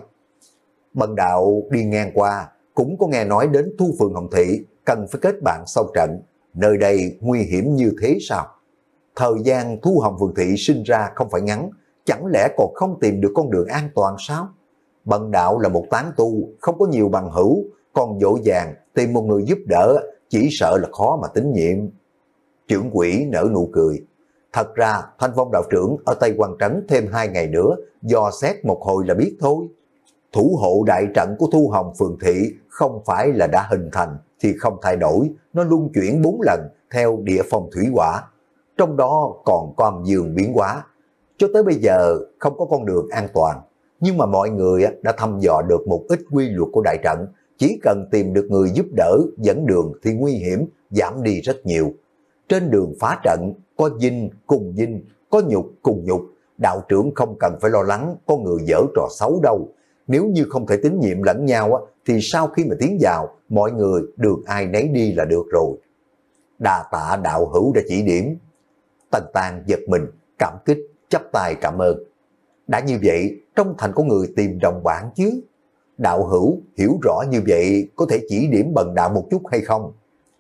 bần đạo đi ngang qua, cũng có nghe nói đến Thu phường Hồng thị cần phải kết bạn sau trận, nơi đây nguy hiểm như thế sao? Thời gian Thu Hồng phường thị sinh ra không phải ngắn, chẳng lẽ còn không tìm được con đường an toàn sao? Bần đạo là một tán tu, không có nhiều bằng hữu, còn vội vàng tìm một người giúp đỡ, chỉ sợ là khó mà tín nhiệm. Trưởng quỹ nở nụ cười. Thật ra Thanh Phong đạo trưởng ở Tây Quan Trấn thêm hai ngày nữa, dò xét một hồi là biết thôi. Thủ hộ đại trận của Thu Hồng phường thị không phải là đã hình thành thì không thay đổi, nó luân chuyển bốn lần theo địa phong thủy hỏa. Trong đó còn có âm dương biến hóa. Cho tới bây giờ không có con đường an toàn, nhưng mà mọi người đã thăm dò được một ít quy luật của đại trận. Chỉ cần tìm được người giúp đỡ dẫn đường thì nguy hiểm giảm đi rất nhiều. Trên đường phá trận có dinh cùng dinh, có nhục cùng nhục. Đạo trưởng không cần phải lo lắng có người dở trò xấu đâu. Nếu như không thể tín nhiệm lẫn nhau thì sau khi mà tiến vào, mọi người đường ai nấy đi là được rồi. đà tạ đạo hữu đã chỉ điểm. Tần Tang giật mình, cảm kích, chắp tay cảm ơn. Đã như vậy, trong thành có người tìm đồng bạn chứ. Đạo hữu hiểu rõ như vậy, có thể chỉ điểm bần đạo một chút hay không?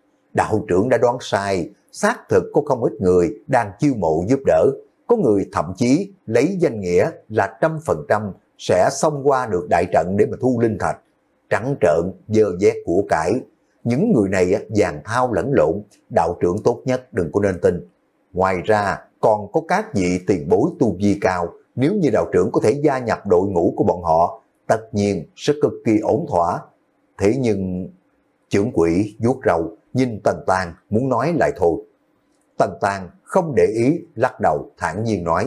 Đạo trưởng đã đoán sai, xác thực có không ít người đang chiêu mộ giúp đỡ. Có người thậm chí lấy danh nghĩa là trăm phần trăm sẽ xông qua được đại trận để mà thu linh thạch. Trắng trợn, dơ vét của cải. Những người này vàng thao lẫn lộn, đạo trưởng tốt nhất đừng có nên tin. Ngoài ra còn có các vị tiền bối tu vi cao, nếu như đạo trưởng có thể gia nhập đội ngũ của bọn họ, tất nhiên sẽ cực kỳ ổn thỏa. Thế nhưng trưởng quỹ vuốt râu, nhìn Tần Tang muốn nói lại thôi. Tần Tang không để ý, lắc đầu thản nhiên nói,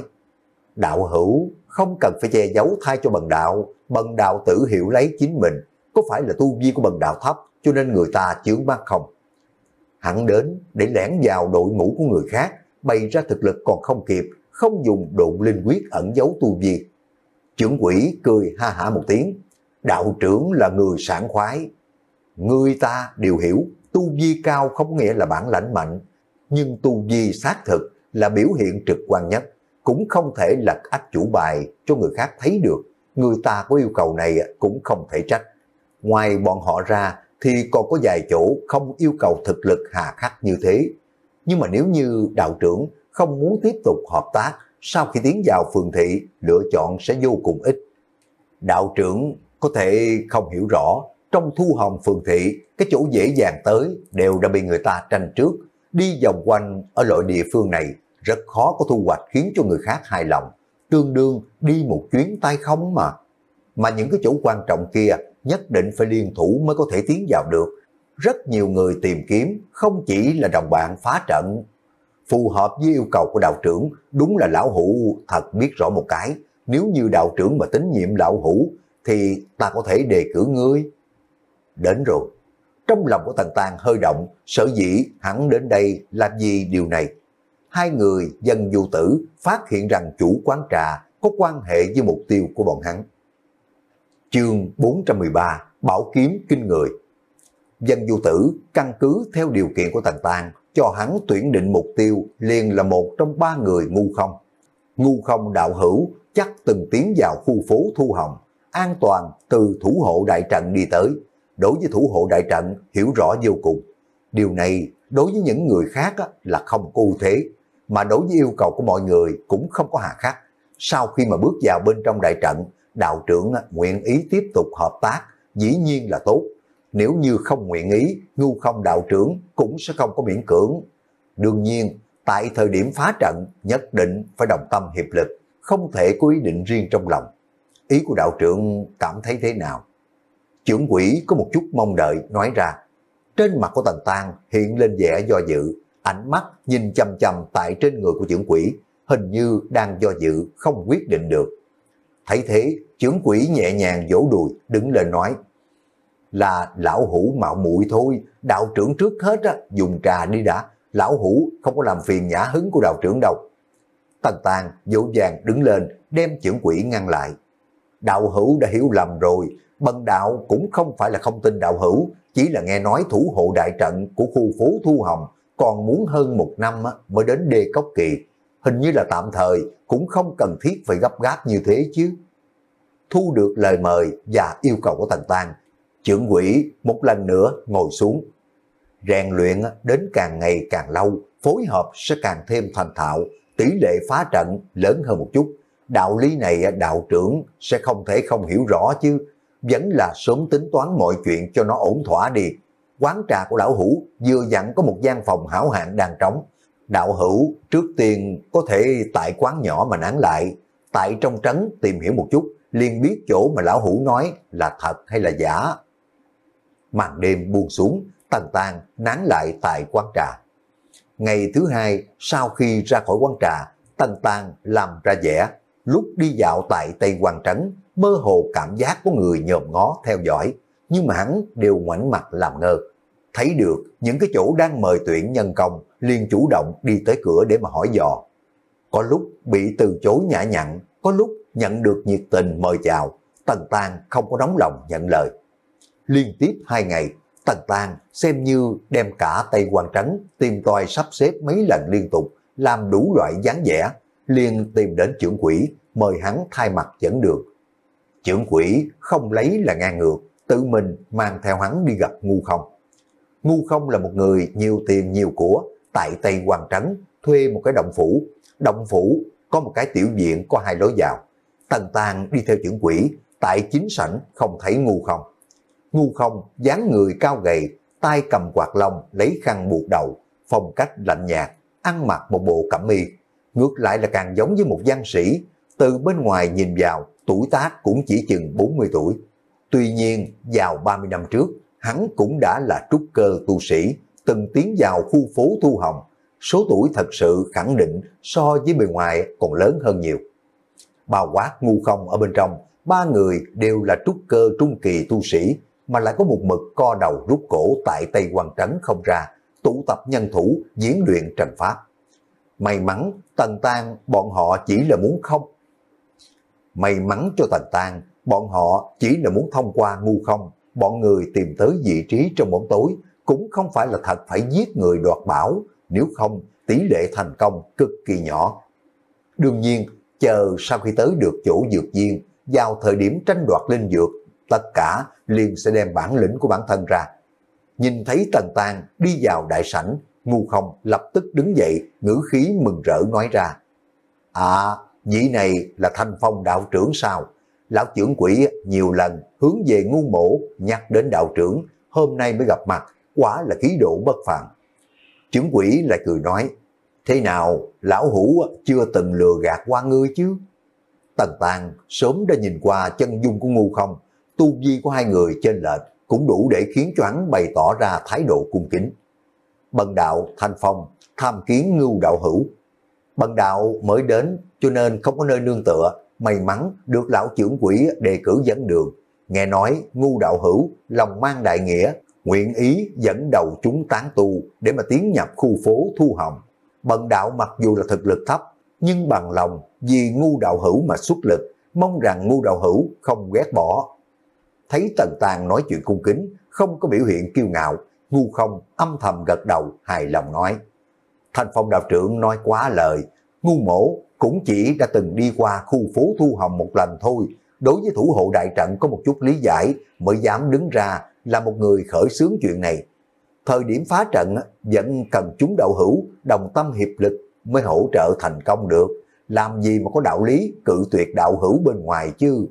đạo hữu không cần phải che giấu thay cho bần đạo, bần đạo tự hiểu lấy chính mình, có phải là tu vi của bần đạo thấp cho nên người ta chướng mắt không? Hắn đến để lẻn vào đội ngũ của người khác, bày ra thực lực còn không kịp, không dùng độn linh quyết ẩn giấu tu vi. Trưởng quỹ cười ha hả một tiếng, đạo trưởng là người sảng khoái. Người ta đều hiểu, tu vi cao không nghĩa là bản lãnh mạnh, nhưng tu vi xác thực là biểu hiện trực quan nhất, cũng không thể là ách chủ bài cho người khác thấy được. Người ta có yêu cầu này cũng không thể trách. Ngoài bọn họ ra thì còn có vài chỗ không yêu cầu thực lực hà khắc như thế. Nhưng mà nếu như đạo trưởng không muốn tiếp tục hợp tác, sau khi tiến vào phường thị, lựa chọn sẽ vô cùng ít. Đạo trưởng có thể không hiểu rõ, trong Thu Hồng phường thị, cái chỗ dễ dàng tới đều đã bị người ta tranh trước. Đi vòng quanh ở loại địa phương này, rất khó có thu hoạch khiến cho người khác hài lòng. Tương đương đi một chuyến tay không mà. Mà những cái chỗ quan trọng kia nhất định phải liên thủ mới có thể tiến vào được. Rất nhiều người tìm kiếm, không chỉ là đồng bạn phá trận. Phù hợp với yêu cầu của đạo trưởng, đúng là lão hữu thật biết rõ một cái. Nếu như đạo trưởng mà tín nhiệm lão hữu, thì ta có thể đề cử ngươi. Đến rồi. Trong lòng của Tần Tang hơi động, sở dĩ hắn đến đây làm gì điều này. Hai người Dân Du Tử phát hiện rằng chủ quán trà có quan hệ với mục tiêu của bọn hắn. Chương bốn trăm mười ba, Bảo kiếm kinh người. Dân Du Tử căn cứ theo điều kiện của Tần Tang cho hắn tuyển định mục tiêu liền là một trong ba người ngu không. Ngu không đạo hữu chắc từng tiến vào khu phố Thu Hồng, an toàn từ thủ hộ đại trận đi tới. Đối với thủ hộ đại trận hiểu rõ vô cùng. Điều này đối với những người khác là không có ưu thế, mà đối với yêu cầu của mọi người cũng không có hà khắc. Sau khi mà bước vào bên trong đại trận, đạo trưởng nguyện ý tiếp tục hợp tác, dĩ nhiên là tốt. Nếu như không nguyện ý, ngu không đạo trưởng cũng sẽ không có miễn cưỡng. Đương nhiên, tại thời điểm phá trận, nhất định phải đồng tâm hiệp lực, không thể có ý định riêng trong lòng. Ý của đạo trưởng cảm thấy thế nào? Trưởng quỹ có một chút mong đợi nói ra. Trên mặt của Tần Tang hiện lên vẻ do dự, ánh mắt nhìn chăm chăm tại trên người của trưởng quỹ, hình như đang do dự, không quyết định được. Thấy thế, trưởng quỹ nhẹ nhàng vỗ đùi, đứng lên nói, là lão hữu mạo muội thôi, đạo trưởng trước hết á, dùng trà đi đã, lão hữu không có làm phiền nhã hứng của đạo trưởng đâu. Tần Tang vỗ vàng đứng lên, đem trưởng quỹ ngăn lại. Đạo hữu đã hiểu lầm rồi, bần đạo cũng không phải là không tin đạo hữu, chỉ là nghe nói thủ hộ đại trận của khu phố Thu Hồng còn muốn hơn một năm mới đến Đê Cốc Kỳ. Hình như là tạm thời, cũng không cần thiết phải gấp gáp như thế chứ. Thu được lời mời và yêu cầu của Tần Tang, trưởng quỹ một lần nữa ngồi xuống. Rèn luyện đến càng ngày càng lâu, phối hợp sẽ càng thêm thành thạo, tỷ lệ phá trận lớn hơn một chút. Đạo lý này đạo trưởng sẽ không thể không hiểu rõ chứ, vẫn là sớm tính toán mọi chuyện cho nó ổn thỏa đi. Quán trà của lão hữu vừa dặn có một gian phòng hảo hạng đang trống. Đạo hữu trước tiên có thể tại quán nhỏ mà nán lại, tại trong trấn tìm hiểu một chút, liền biết chỗ mà lão hữu nói là thật hay là giả. Màn đêm buông xuống, Tần Tang nán lại tại quán trà. Ngày thứ hai sau khi ra khỏi quán trà, Tần Tang làm ra vẻ, lúc đi dạo tại Tây Quan Trấn, mơ hồ cảm giác có người nhòm ngó theo dõi, nhưng mà hắn đều ngoảnh mặt làm ngơ. Thấy được những cái chỗ đang mời tuyển nhân công, liền chủ động đi tới cửa để mà hỏi dò. Có lúc bị từ chối nhã nhặn, có lúc nhận được nhiệt tình mời chào, Tần Tang không có nóng lòng nhận lời. Liên tiếp hai ngày, Tần Tang xem như đem cả Tây Quan Trấn tìm tòi sắp xếp mấy lần liên tục, làm đủ loại dáng vẻ, liền tìm đến trưởng quỹ, mời hắn thay mặt dẫn đường. Trưởng quỹ không lấy là ngang ngược, tự mình mang theo hắn đi gặp Ngu Không. Ngu Không là một người nhiều tiền nhiều của, tại Tây Quan Trấn thuê một cái động phủ. Động phủ có một cái tiểu viện có hai lối vào. Tần Tang đi theo trưởng quỹ, tại chính sảnh không thấy Ngu Không. Ngu Không dáng người cao gầy, tay cầm quạt lông lấy khăn buộc đầu, phong cách lạnh nhạt, ăn mặc một bộ cẩm y, ngược lại là càng giống với một văn sĩ. Từ bên ngoài nhìn vào, tuổi tác cũng chỉ chừng bốn mươi tuổi. Tuy nhiên, vào ba mươi năm trước, hắn cũng đã là trúc cơ tu sĩ, từng tiến vào khu phố Thu Hồng. Số tuổi thật sự khẳng định so với bề ngoài còn lớn hơn nhiều. Bao quát Ngu Không ở bên trong, ba người đều là trúc cơ trung kỳ tu sĩ, mà lại có một mực co đầu rút cổ tại Tây Quan Trấn không ra, tụ tập nhân thủ diễn luyện trận pháp. May mắn Tần Tang bọn họ chỉ là muốn không. May mắn cho Tần Tang, bọn họ chỉ là muốn thông qua Ngu Không, bọn người tìm tới vị trí trong bóng tối, cũng không phải là thật phải giết người đoạt bảo, nếu không tỷ lệ thành công cực kỳ nhỏ. Đương nhiên, chờ sau khi tới được chỗ dược viên, vào thời điểm tranh đoạt linh dược, tất cả liền sẽ đem bản lĩnh của bản thân ra. Nhìn thấy Tần Tang đi vào đại sảnh, Ngu Không lập tức đứng dậy, ngữ khí mừng rỡ nói ra: À, vị này là Thanh Phong đạo trưởng sao? Lão trưởng quỹ nhiều lần hướng về Ngu mỗ nhắc đến đạo trưởng, hôm nay mới gặp mặt, quả là khí độ bất phàm. Trưởng quỹ lại cười nói: Thế nào, lão hủ chưa từng lừa gạt qua ngươi chứ? Tần Tang sớm đã nhìn qua chân dung của Ngu Không, tu vi của hai người trên lệch cũng đủ để khiến cho hắn bày tỏ ra thái độ cung kính. Bần đạo Thanh Phong tham kiến Ngưu đạo hữu. Bần đạo mới đến cho nên không có nơi nương tựa, may mắn được lão trưởng quỹ đề cử dẫn đường. Nghe nói Ngưu đạo hữu lòng mang đại nghĩa, nguyện ý dẫn đầu chúng tán tu để mà tiến nhập khu phố Thu Hồng. Bần đạo mặc dù là thực lực thấp, nhưng bằng lòng vì Ngu đạo hữu mà xuất lực, mong rằng Ngu đạo hữu không ghét bỏ. Thấy Tần Tang nói chuyện cung kính, không có biểu hiện kiêu ngạo, Ngu Không âm thầm gật đầu hài lòng nói: Thanh Phong đạo trưởng nói quá lời, Ngu mỗ cũng chỉ đã từng đi qua khu phố Thu Hồng một lần thôi, đối với thủ hộ đại trận có một chút lý giải mới dám đứng ra là một người khởi xướng chuyện này. Thời điểm phá trận vẫn cần chúng đạo hữu đồng tâm hiệp lực mới hỗ trợ thành công được, làm gì mà có đạo lý cự tuyệt đạo hữu bên ngoài chứ.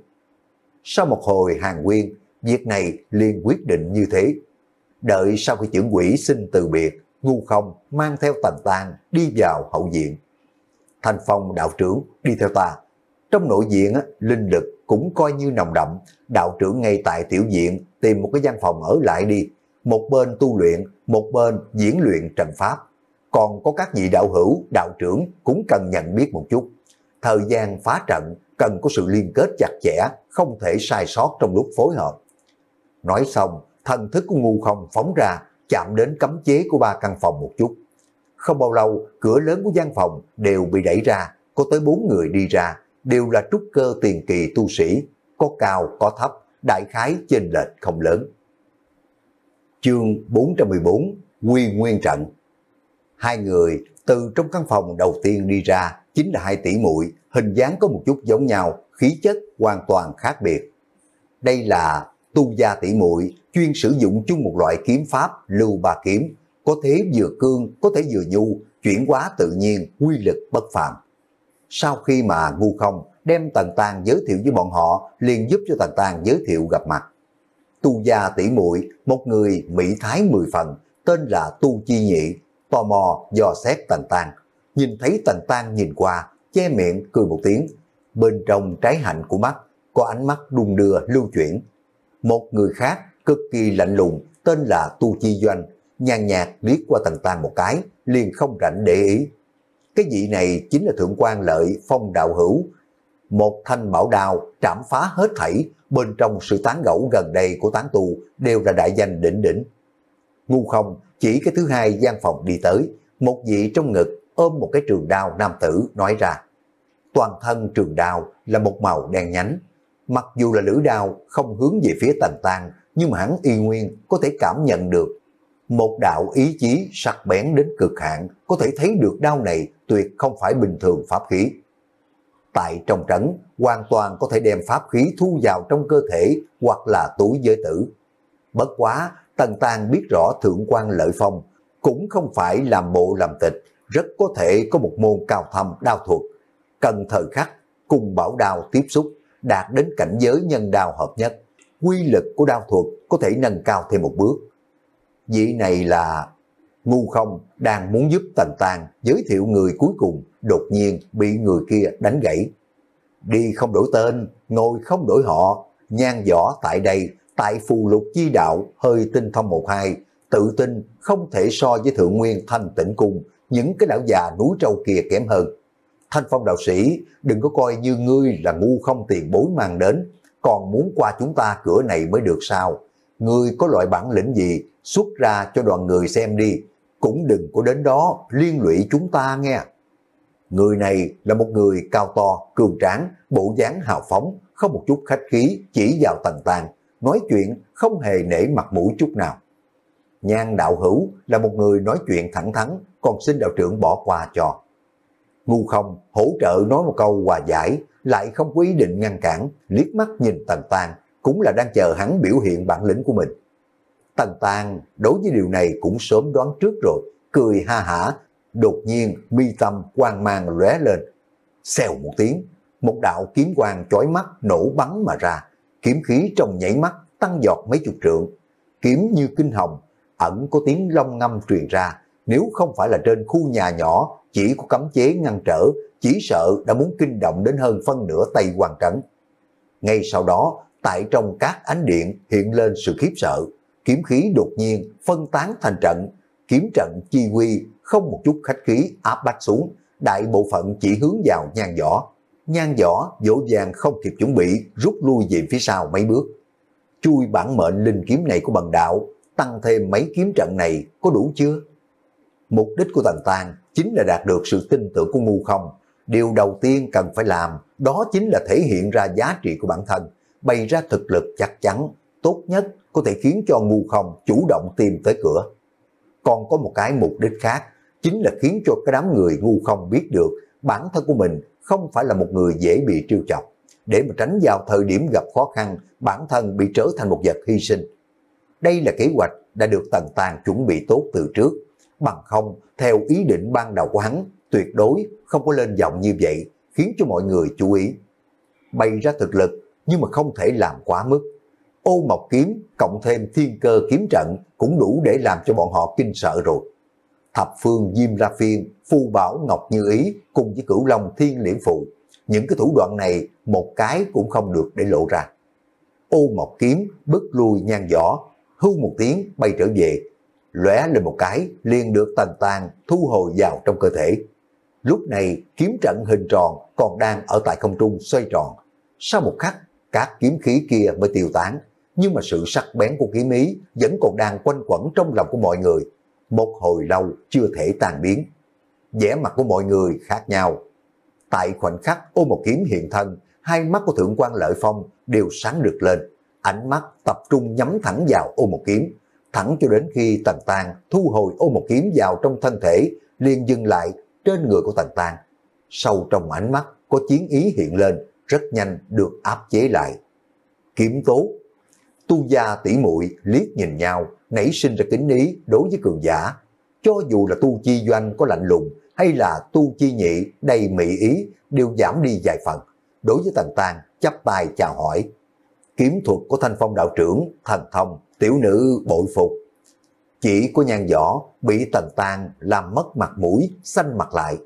Sau một hồi hàn huyên, việc này liền quyết định như thế. Đợi sau khi trưởng quỹ xin từ biệt, Ngu Không mang theo Tần Tang đi vào hậu viện. Thanh Phong đạo trưởng đi theo ta. Trong nội viện linh lực cũng coi như nồng đậm, đạo trưởng ngay tại tiểu viện tìm một cái gian phòng ở lại đi, một bên tu luyện, một bên diễn luyện trận pháp. Còn có các vị đạo hữu, đạo trưởng cũng cần nhận biết một chút. Thời gian phá trận cần có sự liên kết chặt chẽ, không thể sai sót trong lúc phối hợp. Nói xong, thần thức của Ngu Không phóng ra, chạm đến cấm chế của ba căn phòng một chút. Không bao lâu, cửa lớn của gian phòng đều bị đẩy ra, có tới bốn người đi ra, đều là trúc cơ tiền kỳ tu sĩ, có cao có thấp, đại khái chênh lệch không lớn. Chương bốn trăm mười bốn, Quy Nguyên trận. Hai người từ trong căn phòng đầu tiên đi ra chính là hai tỷ muội, hình dáng có một chút giống nhau, khí chất hoàn toàn khác biệt. Đây là tu gia tỷ muội chuyên sử dụng chung một loại kiếm pháp lưu ba kiếm, có thế vừa cương, có thể vừa nhu, chuyển hóa tự nhiên, quy lực bất phàm. Sau khi mà Ngu Không đem Tần Tang giới thiệu với bọn họ, liền giúp cho Tần Tang giới thiệu gặp mặt. Tu gia tỷ muội, một người mỹ thái mười phần, tên là Tu Chi Nhị, tò mò dò xét Tần Tang. Nhìn thấy Tần Tang nhìn qua, che miệng cười một tiếng, bên trong trái hạnh của mắt có ánh mắt đung đưa lưu chuyển. Một người khác cực kỳ lạnh lùng, tên là Tu Chi Doanh, nhàn nhạt liếc qua Tần Tang một cái, liền không rảnh để ý. Cái vị này chính là Thượng quan Lợi, Phong đạo hữu. Một thanh bảo đao trảm phá hết thảy, bên trong sự tán gẫu gần đây của tán tu đều là đại danh đỉnh đỉnh. Ngu Không chỉ cái thứ hai gian phòng đi tới, một vị trong ngực ôm một cái trường đao nam tử nói ra. Toàn thân trường đao là một màu đen nhánh, Mặc dù là lưỡi đao không hướng về phía Tần Tang, nhưng mà hắn y nguyên có thể cảm nhận được một đạo ý chí sắc bén đến cực hạn, có thể thấy được đao này tuyệt không phải bình thường pháp khí. Tại trong trấn, hoàn toàn có thể đem pháp khí thu vào trong cơ thể hoặc là túi giới tử. Bất quá, Tần Tang biết rõ Thượng quan Lợi Phong cũng không phải làm bộ làm tịch, rất có thể có một môn cao thâm đao thuật, cần thời khắc cùng bảo đao tiếp xúc, đạt đến cảnh giới nhân đao hợp nhất, quy lực của đao thuật có thể nâng cao thêm một bước. Vị này là Ngu Không đang muốn giúp Tần Tang giới thiệu người cuối cùng, đột nhiên bị người kia đánh gãy. Đi không đổi tên, ngồi không đổi họ, nhan võ tại đây, tại phù lục chi đạo hơi tinh thông một hai, tự tin không thể so với Thượng Nguyên Thanh Tĩnh Cung, những cái lão già núi trâu kia kém hơn. Thanh Phong đạo sĩ, đừng có coi như ngươi là Ngu Không tiền bối mang đến, còn muốn qua chúng ta cửa này mới được sao? Ngươi có loại bản lĩnh gì, xuất ra cho đoàn người xem đi, cũng đừng có đến đó liên lụy chúng ta nghe. Người này là một người cao to, cường tráng, bộ dáng hào phóng, không một chút khách khí, chỉ vào Tần Tang, nói chuyện không hề nể mặt mũi chút nào. Nhan đạo hữu là một người nói chuyện thẳng thắn, còn xin đạo trưởng bỏ qua cho. Ngu Không hỗ trợ nói một câu hòa giải, lại không có ý định ngăn cản, liếc mắt nhìn Tần Tang, cũng là đang chờ hắn biểu hiện bản lĩnh của mình. Tần Tang đối với điều này cũng sớm đoán trước rồi, cười ha hả, đột nhiên mi tâm quang mang lóe lên. Xèo một tiếng, một đạo kiếm quang chói mắt nổ bắn mà ra, kiếm khí trong nhảy mắt tăng giọt mấy chục trượng, kiếm như kinh hồng, ẩn có tiếng long ngâm truyền ra, nếu không phải là trên khu nhà nhỏ chỉ có cấm chế ngăn trở, chỉ sợ đã muốn kinh động đến hơn phân nửa Tây Hoàng Trấn. Ngay sau đó, tại trong các ánh điện hiện lên sự khiếp sợ, kiếm khí đột nhiên phân tán thành trận, kiếm trận chi quy không một chút khách khí áp bách xuống, đại bộ phận chỉ hướng vào Nhan Võ. Nhan Võ dỗ dàng không kịp chuẩn bị, rút lui về phía sau mấy bước. Chui bản mệnh linh kiếm này của bần đạo, tăng thêm mấy kiếm trận này có đủ chưa? Mục đích của Tần Tang chính là đạt được sự tin tưởng của Ngu Không. Điều đầu tiên cần phải làm đó chính là thể hiện ra giá trị của bản thân, bày ra thực lực chắc chắn, tốt nhất có thể khiến cho Ngu Không chủ động tìm tới cửa. Còn có một cái mục đích khác, chính là khiến cho cái đám người Ngu Không biết được bản thân của mình không phải là một người dễ bị trêu chọc, để mà tránh vào thời điểm gặp khó khăn, bản thân bị trở thành một vật hy sinh. Đây là kế hoạch đã được Tần Tang chuẩn bị tốt từ trước, bằng không, theo ý định ban đầu của hắn, tuyệt đối không có lên giọng như vậy, khiến cho mọi người chú ý. Bày ra thực lực, nhưng mà không thể làm quá mức. Ô Mộc kiếm, cộng thêm thiên cơ kiếm trận, cũng đủ để làm cho bọn họ kinh sợ rồi. Thập phương Diêm La Phiên, Phù Bảo Ngọc Như Ý, cùng với Cửu Long Thiên Liễn Phụ, những cái thủ đoạn này, một cái cũng không được để lộ ra. Ô Mộc kiếm, bức lui Nhan Võ, hưu một tiếng bay trở về, lóe lên một cái liền được Tần Tang thu hồi vào trong cơ thể. Lúc này kiếm trận hình tròn còn đang ở tại không trung xoay tròn. Sau một khắc, các kiếm khí kia mới tiêu tán, nhưng mà sự sắc bén của kiếm ý vẫn còn đang quanh quẩn trong lòng của mọi người. Một hồi lâu chưa thể tan biến. Vẻ mặt của mọi người khác nhau. Tại khoảnh khắc Ô Mộc kiếm hiện thân, hai mắt của Thượng quan Lợi Phong đều sáng rực lên, ánh mắt tập trung nhắm thẳng vào Ô Mộc kiếm, thẳng cho đến khi Tần Tang thu hồi Ô Mộc kiếm vào trong thân thể, liền dừng lại trên người của Tần Tang. Sâu trong ánh mắt có chiến ý hiện lên, rất nhanh được áp chế lại. Kiếm tốt. Tu gia tỷ muội liếc nhìn nhau, nảy sinh ra kính ý đối với cường giả. Cho dù là tu chi doanh có lạnh lùng, hay là tu chi nhị đầy mị ý, đều giảm đi vài phần. Đối với Tần Tang chắp tay chào hỏi. Kiếm thuật của Thanh Phong đạo trưởng, thần thông, tiểu nữ bội phục. Chỉ có Nhan Võ bị Tần Tang làm mất mặt mũi, xanh mặt lại.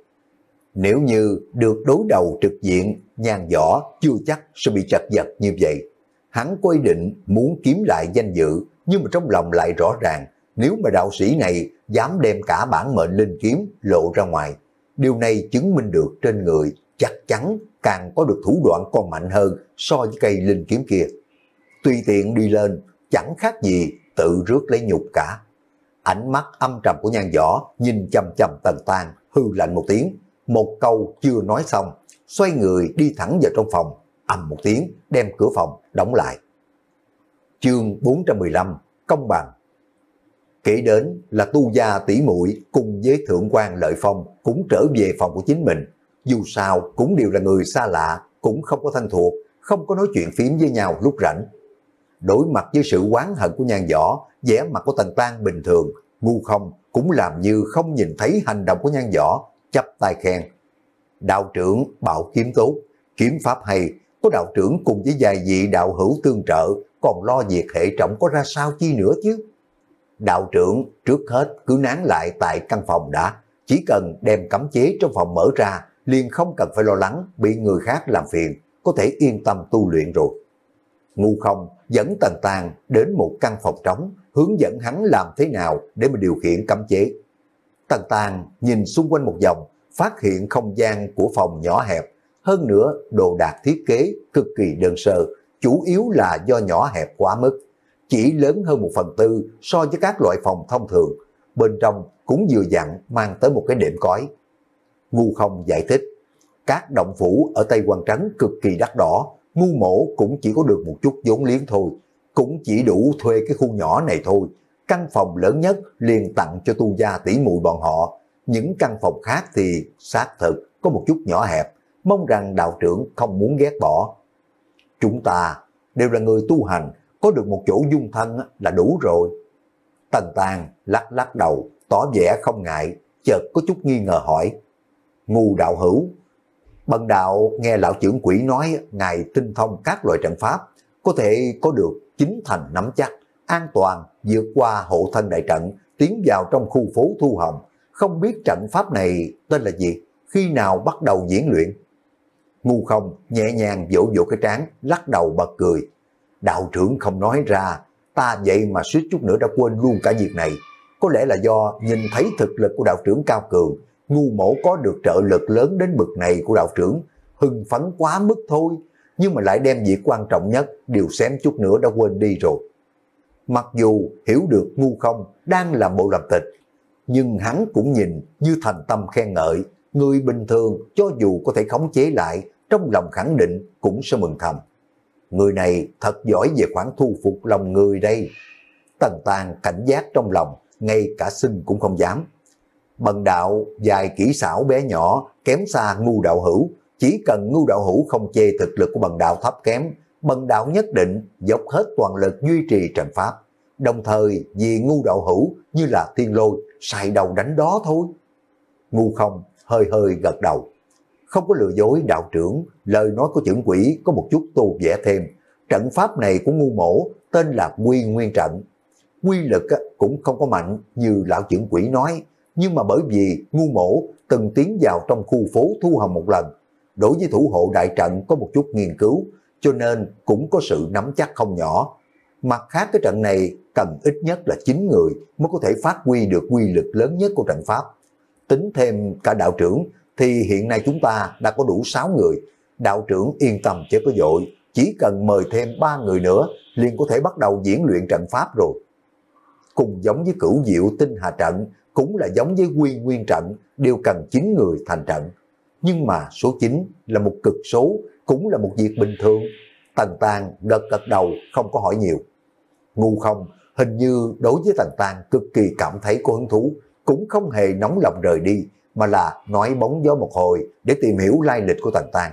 Nếu như được đối đầu trực diện, Nhan Võ chưa chắc sẽ bị chật vật như vậy. Hắn có ý định muốn kiếm lại danh dự, nhưng mà trong lòng lại rõ ràng, nếu mà đạo sĩ này dám đem cả bản mệnh linh kiếm lộ ra ngoài, điều này chứng minh được trên người chắc chắn càng có được thủ đoạn còn mạnh hơn so với cây linh kiếm kia. Tùy tiện đi lên, chẳng khác gì tự rước lấy nhục cả. Ánh mắt âm trầm của Nhan Võ nhìn chằm chằm Tần Tang, hư lạnh một tiếng, một câu chưa nói xong, xoay người đi thẳng vào trong phòng, ầm một tiếng đem cửa phòng đóng lại. Chương bốn trăm mười lăm công bằng. Kể đến là Tu Gia tỷ muội cùng với Thượng quan Lợi Phong cũng trở về phòng của chính mình. Dù sao cũng đều là người xa lạ, cũng không có thân thuộc, không có nói chuyện phím với nhau lúc rảnh. Đối mặt với sự oán hận của Nhan Võ, vẻ mặt của Tần Tan bình thường, Ngu Không cũng làm như không nhìn thấy hành động của Nhan Võ, chắp tay khen. Đạo trưởng bảo kiếm tốt, kiếm pháp hay, có đạo trưởng cùng với vài vị đạo hữu tương trợ, còn lo việc hệ trọng có ra sao chi nữa chứ. Đạo trưởng trước hết cứ nán lại tại căn phòng đã, chỉ cần đem cấm chế trong phòng mở ra, liền không cần phải lo lắng bị người khác làm phiền, có thể yên tâm tu luyện rồi. Ngu Không dẫn Tần Tàn đến một căn phòng trống, hướng dẫn hắn làm thế nào để mà điều khiển cấm chế. Tần Tàn nhìn xung quanh một vòng, phát hiện không gian của phòng nhỏ hẹp, hơn nữa đồ đạc thiết kế cực kỳ đơn sơ, chủ yếu là do nhỏ hẹp quá mức, chỉ lớn hơn một phần tư so với các loại phòng thông thường, bên trong cũng vừa dặn mang tới một cái đệm cói. Ngu Không giải thích, các động phủ ở Tây Quan Trấn cực kỳ đắt đỏ, Ngu Mỗ cũng chỉ có được một chút vốn liếng thôi, cũng chỉ đủ thuê cái khu nhỏ này thôi. Căn phòng lớn nhất liền tặng cho Tu Gia tỷ muội bọn họ, những căn phòng khác thì xác thực có một chút nhỏ hẹp, mong rằng đạo trưởng không muốn ghét bỏ. Chúng ta đều là người tu hành, có được một chỗ dung thân là đủ rồi. Tần Tàn lắc lắc đầu, tỏ vẻ không ngại, chợt có chút nghi ngờ hỏi. Ngu đạo hữu, bần đạo nghe lão trưởng quỷ nói ngài tinh thông các loại trận pháp, có thể có được chính thành nắm chắc, an toàn vượt qua hộ thân đại trận, tiến vào trong khu phố Thu Hồng. Không biết trận pháp này tên là gì, khi nào bắt đầu diễn luyện? Ngu Không nhẹ nhàng vỗ vỗ cái trán, lắc đầu bật cười. Đạo trưởng không nói ra, ta vậy mà suýt chút nữa đã quên luôn cả việc này. Có lẽ là do nhìn thấy thực lực của đạo trưởng cao cường, Ngu Mỗ có được trợ lực lớn đến bậc này của đạo trưởng, hưng phấn quá mức thôi, nhưng mà lại đem việc quan trọng nhất đều xém chút nữa đã quên đi rồi. Mặc dù hiểu được Ngu Không đang làm bộ làm tịch, nhưng hắn cũng nhìn như thành tâm khen ngợi, người bình thường cho dù có thể khống chế lại, trong lòng khẳng định cũng sẽ mừng thầm. Người này thật giỏi về khoản thu phục lòng người đây. Tần Tàn cảnh giác trong lòng, ngay cả xin cũng không dám. Bần đạo dài kỹ xảo bé nhỏ, kém xa Ngu đạo hữu, chỉ cần Ngu đạo hữu không chê thực lực của bần đạo thấp kém, bần đạo nhất định dốc hết toàn lực duy trì trận pháp. Đồng thời vì Ngu đạo hữu như là thiên lôi, xài đầu đánh đó thôi. Ngu Không hơi hơi gật đầu. Không có lừa dối đạo trưởng, lời nói của trưởng quỷ có một chút tô vẽ thêm. Trận pháp này của Ngu Mỗ tên là Quy Nguyên Trận. Quy lực cũng không có mạnh như lão trưởng quỷ nói, nhưng mà bởi vì Ngu Mỗ từng tiến vào trong khu phố Thu Hồng một lần, đối với thủ hộ đại trận có một chút nghiên cứu, cho nên cũng có sự nắm chắc không nhỏ. Mặt khác cái trận này cần ít nhất là chín người mới có thể phát huy được quy lực lớn nhất của trận pháp. Tính thêm cả đạo trưởng thì hiện nay chúng ta đã có đủ sáu người. Đạo trưởng yên tâm chứ có vội, chỉ cần mời thêm ba người nữa liền có thể bắt đầu diễn luyện trận pháp rồi. Cùng giống với Cửu Diệu Tinh Hà trận, cũng là giống với Quy Nguyên trận, đều cần chín người thành trận. Nhưng mà số chín là một cực số, cũng là một việc bình thường. Tần Tàn gật gật đầu không có hỏi nhiều. Ngu Không hình như đối với Tần Tàn cực kỳ cảm thấy có hứng thú, cũng không hề nóng lòng rời đi, mà là nói bóng gió một hồi để tìm hiểu lai lịch của Tần Tàn.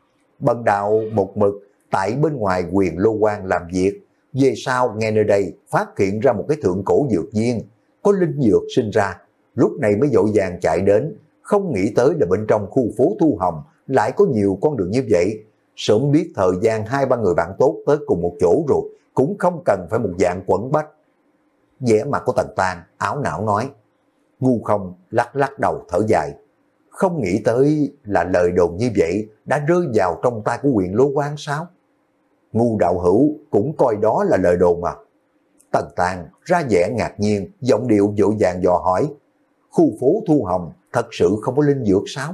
Bần đạo một mực tại bên ngoài Quyền Lô Quan làm việc, về sau nghe nơi đây phát hiện ra một cái thượng cổ dược viên, có linh dược sinh ra, lúc này mới vội vàng chạy đến, không nghĩ tới là bên trong khu phố Thu Hồng lại có nhiều con đường như vậy. Sớm biết thời gian hai ba người bạn tốt tới cùng một chỗ rồi, cũng không cần phải một dạng quẩn bách. Vẻ mặt của Tần Tàn ảo não nói. Ngu Không lắc lắc đầu thở dài. Không nghĩ tới là lời đồn như vậy đã rơi vào trong tay của Quyền Lô Quan sao? Ngu đạo hữu cũng coi đó là lời đồn mà. Tần Tàn ra vẻ ngạc nhiên, giọng điệu vội vàng dò hỏi. Khu phố Thu Hồng thật sự không có linh dược sao?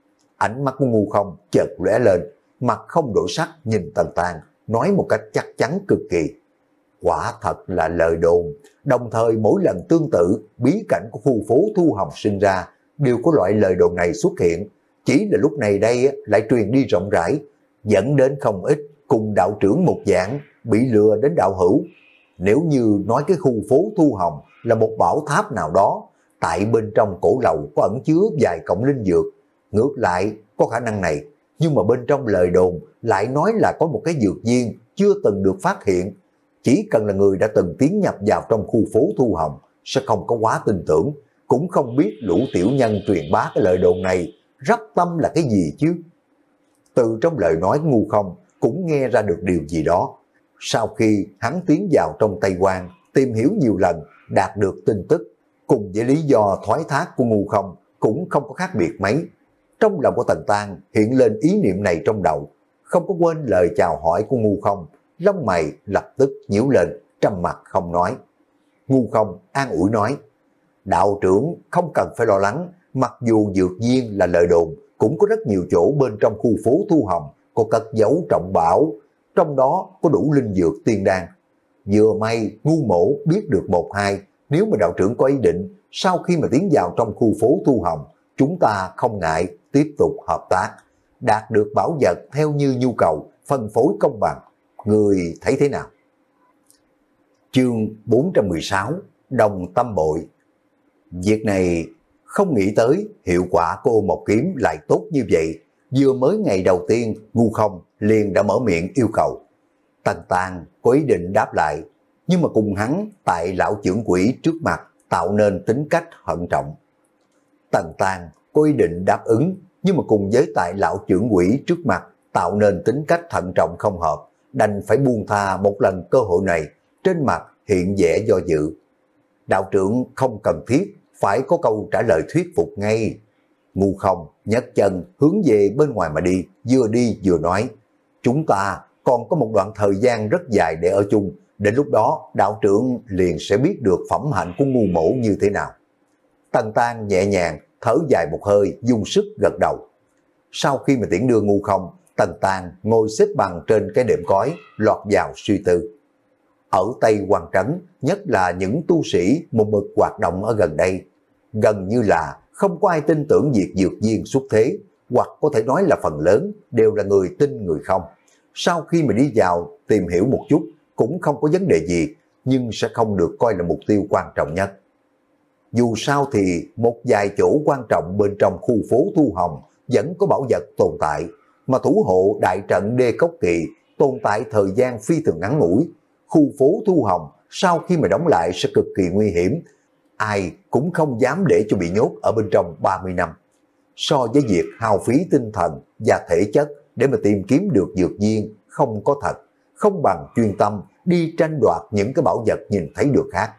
Ánh mắt của Ngu Không chợt lóe lên, mặt không đổi sắc nhìn Tần Tàn, nói một cách chắc chắn cực kỳ. Quả thật là lời đồn, đồng thời mỗi lần tương tự bí cảnh của khu phố Thu Hồng sinh ra đều có loại lời đồn này xuất hiện, chỉ là lúc này đây lại truyền đi rộng rãi. dẫn đến không ít cùng đạo trưởng một dạng bị lừa đến đạo hữu. Nếu như nói cái khu phố Thu Hồng là một bảo tháp nào đó, tại bên trong cổ lầu có ẩn chứa vài cọng linh dược, ngược lại có khả năng này, nhưng mà bên trong lời đồn lại nói là có một cái dược viên chưa từng được phát hiện. Chỉ cần là người đã từng tiến nhập vào trong khu phố Thu Hồng sẽ không có quá tin tưởng, cũng không biết lũ tiểu nhân truyền bá cái lời đồn này rắp tâm là cái gì chứ. Từ trong lời nói Ngu Không cũng nghe ra được điều gì đó. Sau khi hắn tiến vào trong Tây Quan, tìm hiểu nhiều lần, đạt được tin tức, cùng với lý do thoái thác của Ngu Không cũng không có khác biệt mấy. Trong lòng của Tần Tang hiện lên ý niệm này trong đầu, không có quên lời chào hỏi của Ngu Không, lông mày lập tức nhíu lên, trầm mặt không nói. Ngu Không an ủi nói, đạo trưởng không cần phải lo lắng, mặc dù dược viên là lời đồn, cũng có rất nhiều chỗ bên trong khu phố Thu Hồng có cất giấu trọng bảo, trong đó có đủ linh dược tiên đan. Vừa may Ngu Mỗ biết được một hai, nếu mà đạo trưởng có ý định, sau khi mà tiến vào trong khu phố Thu Hồng, chúng ta không ngại tiếp tục hợp tác, đạt được bảo vật theo như nhu cầu, phân phối công bằng. Người thấy thế nào? Chương bốn trăm mười sáu, Đồng Tâm Bội. Việc này không nghĩ tới hiệu quả của ôm một kiếm lại tốt như vậy. Vừa mới ngày đầu tiên, Ngu Không liền đã mở miệng yêu cầu. Tần Tang có ý định đáp lại, nhưng mà cùng hắn tại lão trưởng quỷ trước mặt tạo nên tính cách hận trọng. Tần Tang có ý định đáp ứng, nhưng mà cùng với tại lão trưởng quỷ trước mặt tạo nên tính cách thận trọng không hợp, đành phải buông tha một lần cơ hội này, trên mặt hiện vẻ do dự. Đạo trưởng không cần thiết phải có câu trả lời thuyết phục ngay. Ngu Không nhấc chân hướng về bên ngoài mà đi, vừa đi vừa nói, chúng ta còn có một đoạn thời gian rất dài để ở chung, đến lúc đó đạo trưởng liền sẽ biết được phẩm hạnh của Ngu Mỗ như thế nào. Tần Tang nhẹ nhàng thở dài một hơi, dùng sức gật đầu. Sau khi mà tiễn đưa Ngu Không, Tần Tang ngồi xếp bằng trên cái đệm cói, lọt vào suy tư. Ở Tây Quan Trấn, nhất là những tu sĩ một mực hoạt động ở gần đây, gần như là không có ai tin tưởng việc dược viên xuất thế, hoặc có thể nói là phần lớn đều là người tin người không. Sau khi mà đi vào tìm hiểu một chút cũng không có vấn đề gì, nhưng sẽ không được coi là mục tiêu quan trọng nhất. Dù sao thì một vài chỗ quan trọng bên trong khu phố Thu Hồng vẫn có bảo vật tồn tại, mà thủ hộ đại trận Đê Cốc Kỳ tồn tại thời gian phi thường ngắn ngủi. Khu phố Thu Hồng sau khi mà đóng lại sẽ cực kỳ nguy hiểm, ai cũng không dám để cho bị nhốt ở bên trong ba mươi năm. So với việc hao phí tinh thần và thể chất để mà tìm kiếm được dược viên không có thật, không bằng chuyên tâm đi tranh đoạt những cái bảo vật nhìn thấy được khác.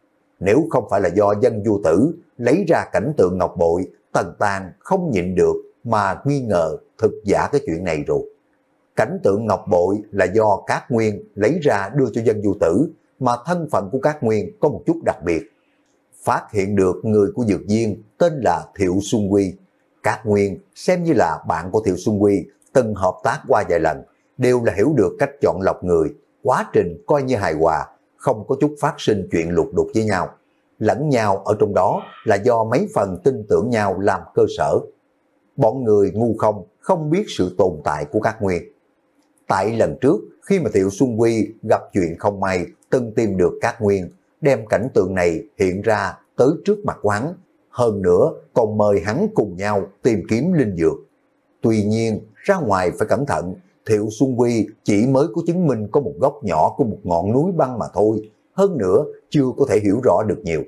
Nếu không phải là do Dân Vô Tử lấy ra cảnh tượng ngọc bội, Tần Tang không nhịn được mà nghi ngờ thực giả cái chuyện này rồi. Cảnh tượng ngọc bội là do Cát Nguyên lấy ra đưa cho Dân Vô Tử, mà thân phận của Cát Nguyên có một chút đặc biệt. Phát hiện được người của dược viên tên là Thiệu Xuân Quy. Cát Nguyên xem như là bạn của Thiệu Xuân Quy, từng hợp tác qua vài lần, đều là hiểu được cách chọn lọc người, quá trình coi như hài hòa, không có chút phát sinh chuyện lục đục với nhau. Lẫn nhau ở trong đó là do mấy phần tin tưởng nhau làm cơ sở. Bọn người Ngu Không không biết sự tồn tại của Cát Nguyên. Tại lần trước, khi mà Thiệu Xuân Quy gặp chuyện không may, từng tìm được Cát Nguyên, đem cảnh tượng này hiện ra tới trước mặt hắn, hơn nữa còn mời hắn cùng nhau tìm kiếm linh dược. Tuy nhiên, ra ngoài phải cẩn thận, Thiệu Xuân Quy chỉ mới có chứng minh có một góc nhỏ của một ngọn núi băng mà thôi, hơn nữa chưa có thể hiểu rõ được nhiều.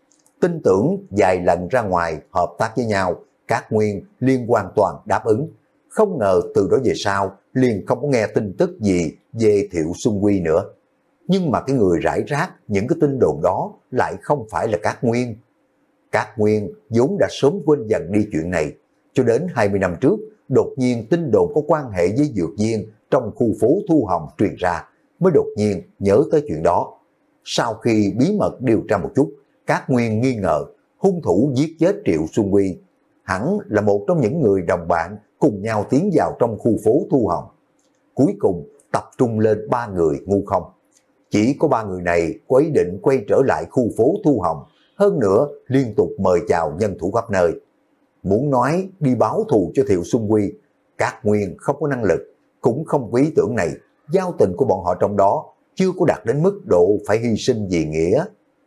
Tin tưởng vài lần ra ngoài hợp tác với nhau, Cát Nguyên liên hoàn toàn đáp ứng. Không ngờ từ đó về sau liền không có nghe tin tức gì về Thiệu Xuân Quy nữa. Nhưng mà cái người rải rác những cái tin đồn đó lại không phải là Cát Nguyên. Cát Nguyên vốn đã sớm quên dần đi chuyện này, cho đến hai mươi năm trước, đột nhiên tin đồn có quan hệ với dược viên trong khu phố Thu Hồng truyền ra, mới đột nhiên nhớ tới chuyện đó. Sau khi bí mật điều tra một chút, Cát Nguyên nghi ngờ hung thủ giết chết Triệu Xuân Quy hẳn là một trong những người đồng bạn cùng nhau tiến vào trong khu phố Thu Hồng. Cuối cùng tập trung lên ba người Ngu Không. Chỉ có ba người này có ý định quay trở lại khu phố Thu Hồng, hơn nữa liên tục mời chào nhân thủ khắp nơi. Muốn nói đi báo thù cho Thiệu Xuân Quy, Cát Nguyên không có năng lực, cũng không có ý tưởng này, giao tình của bọn họ trong đó chưa có đạt đến mức độ phải hy sinh vì nghĩa.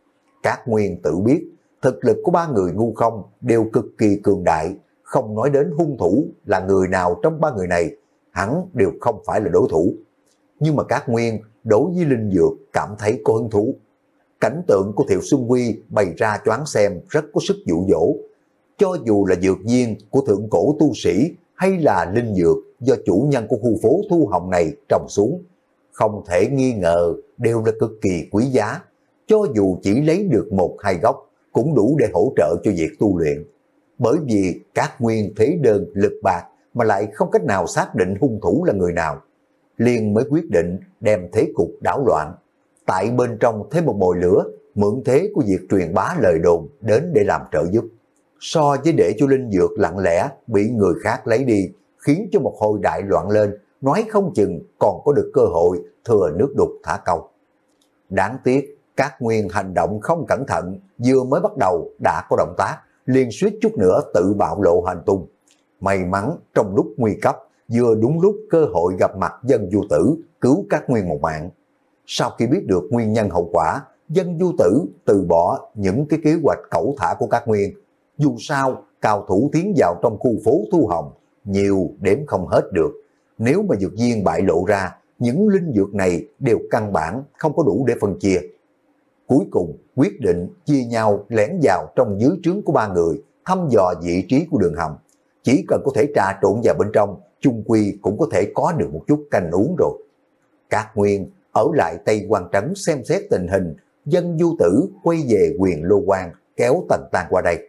Các Nguyên tự biết, thực lực của ba người Ngu Không đều cực kỳ cường đại, không nói đến hung thủ là người nào trong ba người này, hắn đều không phải là đối thủ. Nhưng mà các Nguyên đối với linh dược cảm thấy có hứng thú. Cảnh tượng của Thiệu Xuân Quy bày ra choáng xem rất có sức dụ dỗ. Cho dù là dược viên của thượng cổ tu sĩ hay là linh dược do chủ nhân của khu phố Thu Hồng này trồng xuống, không thể nghi ngờ đều là cực kỳ quý giá. Cho dù chỉ lấy được một hai gốc cũng đủ để hỗ trợ cho việc tu luyện. Bởi vì các Nguyên thế đơn lực bạc mà lại không cách nào xác định hung thủ là người nào, liền mới quyết định đem thế cục đảo loạn. Tại bên trong thêm một mồi lửa, mượn thế của việc truyền bá lời đồn đến để làm trợ giúp. So với để cho linh dược lặng lẽ bị người khác lấy đi, khiến cho một hồi đại loạn lên, nói không chừng còn có được cơ hội thừa nước đục thả câu. Đáng tiếc, các Nguyên hành động không cẩn thận, vừa mới bắt đầu đã có động tác, liền suýt chút nữa tự bạo lộ hành tung. May mắn trong lúc nguy cấp, vừa đúng lúc cơ hội gặp mặt Dân Du Tử, cứu các Nguyên một mạng. Sau khi biết được nguyên nhân hậu quả, Dân Du Tử từ bỏ những cái kế hoạch cẩu thả của các Nguyên. Dù sao, cao thủ tiến vào trong khu phố Thu Hồng, nhiều đếm không hết được. Nếu mà dược viên bại lộ ra, những linh dược này đều căn bản không có đủ để phân chia. Cuối cùng quyết định chia nhau lén vào trong dưới trướng của ba người, thăm dò vị trí của đường hầm. Chỉ cần có thể trà trộn vào bên trong, chung quy cũng có thể có được một chút canh uống rồi. Các Nguyên ở lại Tây Quan Trấn xem xét tình hình, Dân Du Tử quay về Quyền Lô Quan kéo Tần Tang qua đây.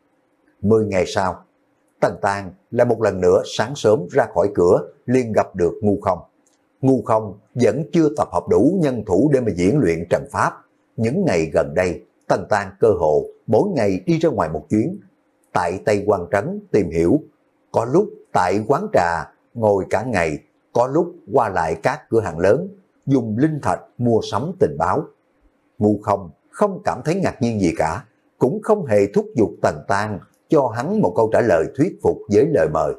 Mười ngày sau, Tần Tang lại một lần nữa sáng sớm ra khỏi cửa liền gặp được Ngu Không. Ngu Không vẫn chưa tập hợp đủ nhân thủ để mà diễn luyện trận pháp. Những ngày gần đây, Tần Tang cơ hồ mỗi ngày đi ra ngoài một chuyến. Tại Tây Quan Trấn tìm hiểu, có lúc tại quán trà ngồi cả ngày, có lúc qua lại các cửa hàng lớn, dùng linh thạch mua sắm tình báo. Ngu Không không cảm thấy ngạc nhiên gì cả, cũng không hề thúc giục Tần Tang cho hắn một câu trả lời thuyết phục với lời mời.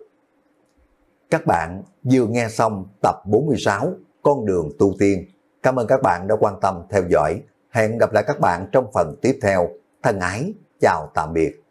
Các bạn vừa nghe xong tập bốn mươi sáu Con đường tu tiên. Cảm ơn các bạn đã quan tâm theo dõi. Hẹn gặp lại các bạn trong phần tiếp theo. Thân ái, chào tạm biệt.